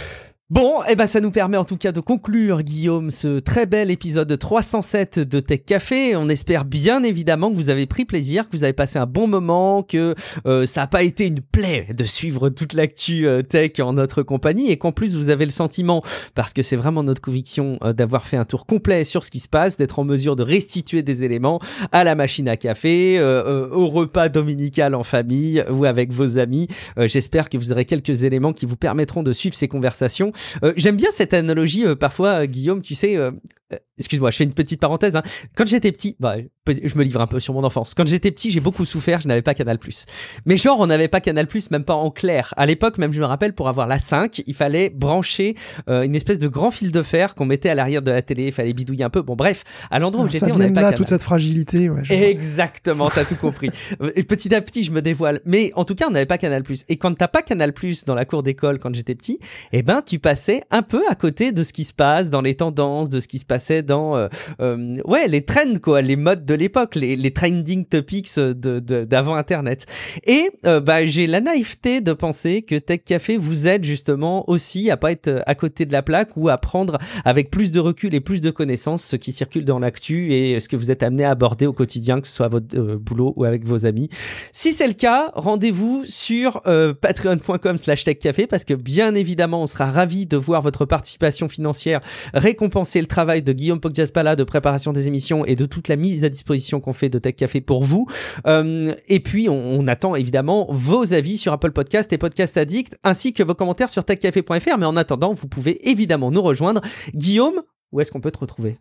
Bon, eh ben ça nous permet en tout cas de conclure, Guillaume, ce très bel épisode trois cent sept de Tech Café. On espère bien évidemment que vous avez pris plaisir, que vous avez passé un bon moment, que euh, ça n'a pas été une plaie de suivre toute l'actu euh, tech en notre compagnie et qu'en plus vous avez le sentiment, parce que c'est vraiment notre conviction euh, d'avoir fait un tour complet sur ce qui se passe, d'être en mesure de restituer des éléments à la machine à café, euh, euh, au repas dominical en famille ou avec vos amis. Euh, j'espère que vous aurez quelques éléments qui vous permettront de suivre ces conversations. Euh, j'aime bien cette analogie euh, parfois, euh, Guillaume, tu sais, euh, euh, excuse-moi, je fais une petite parenthèse, hein. Quand j'étais petit, bah, je me livre un peu sur mon enfance, quand j'étais petit, j'ai beaucoup souffert, je n'avais pas Canal plus. Mais genre, on n'avait pas Canal plus, même pas en clair. À l'époque, même je me rappelle, pour avoir la cinq, il fallait brancher euh, une espèce de grand fil de fer qu'on mettait à l'arrière de la télé, il fallait bidouiller un peu. Bon bref, à l'endroit où ah, j'étais, on n'avait pas là, Canal. Toute cette fragilité. Ouais, exactement, t'as tout compris. Petit à petit, je me dévoile. Mais en tout cas, on n'avait pas Canal plus. Et quand t'as pas Canal plus dans la cour d'école quand j'étais petit, eh ben, tu passais un peu à côté de ce qui se passe dans les tendances, de ce qui se passait dans euh, euh, ouais, les trends, quoi, les modes de l'époque, les, les trending topics de, de, d'avant Internet. Et euh, bah, j'ai la naïveté de penser que Tech Café vous aide justement aussi à pas être à côté de la plaque ou à prendre avec plus de recul et plus de connaissances ce qui circule dans l'actu et ce que vous êtes amené à aborder au quotidien, que ce soit à votre euh, boulot ou avec vos amis. Si c'est le cas, rendez-vous sur euh, patreon point com slash tech café parce que bien évidemment, on sera ravis de voir votre participation financière récompenser le travail de Guillaume Poggiaspala de préparation des émissions et de toute la mise à disposition qu'on fait de Tech Café pour vous. Euh, et puis, on, on attend évidemment vos avis sur Apple Podcast et Podcast Addict, ainsi que vos commentaires sur tech café point f r. Mais en attendant, vous pouvez évidemment nous rejoindre. Guillaume, où est-ce qu'on peut te retrouver ?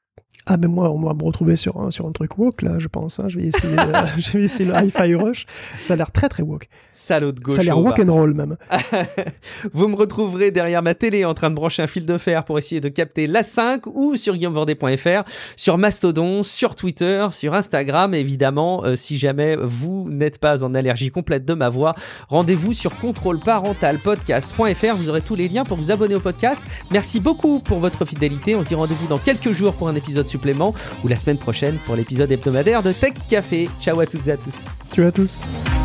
Ah ben moi, on va me retrouver sur un, sur un truc woke, là, je pense. Hein. Je vais essayer, euh, je vais essayer le Hi-Fi Rush. Ça a l'air très très woke. Salaud de gauche. Ça a l'air woke and roll même. Vous me retrouverez derrière ma télé en train de brancher un fil de fer pour essayer de capter l'A cinq ou sur guillaume vendée point f r, sur Mastodon, sur Twitter, sur Instagram. Évidemment, euh, si jamais vous n'êtes pas en allergie complète de ma voix, rendez-vous sur contrôle parental podcast point f r. Vous aurez tous les liens pour vous abonner au podcast. Merci beaucoup pour votre fidélité. On se dit rendez-vous dans quelques jours pour un épisode supplément ou la semaine prochaine pour l'épisode hebdomadaire de Tech Café. Ciao à toutes et à tous. Ciao à tous.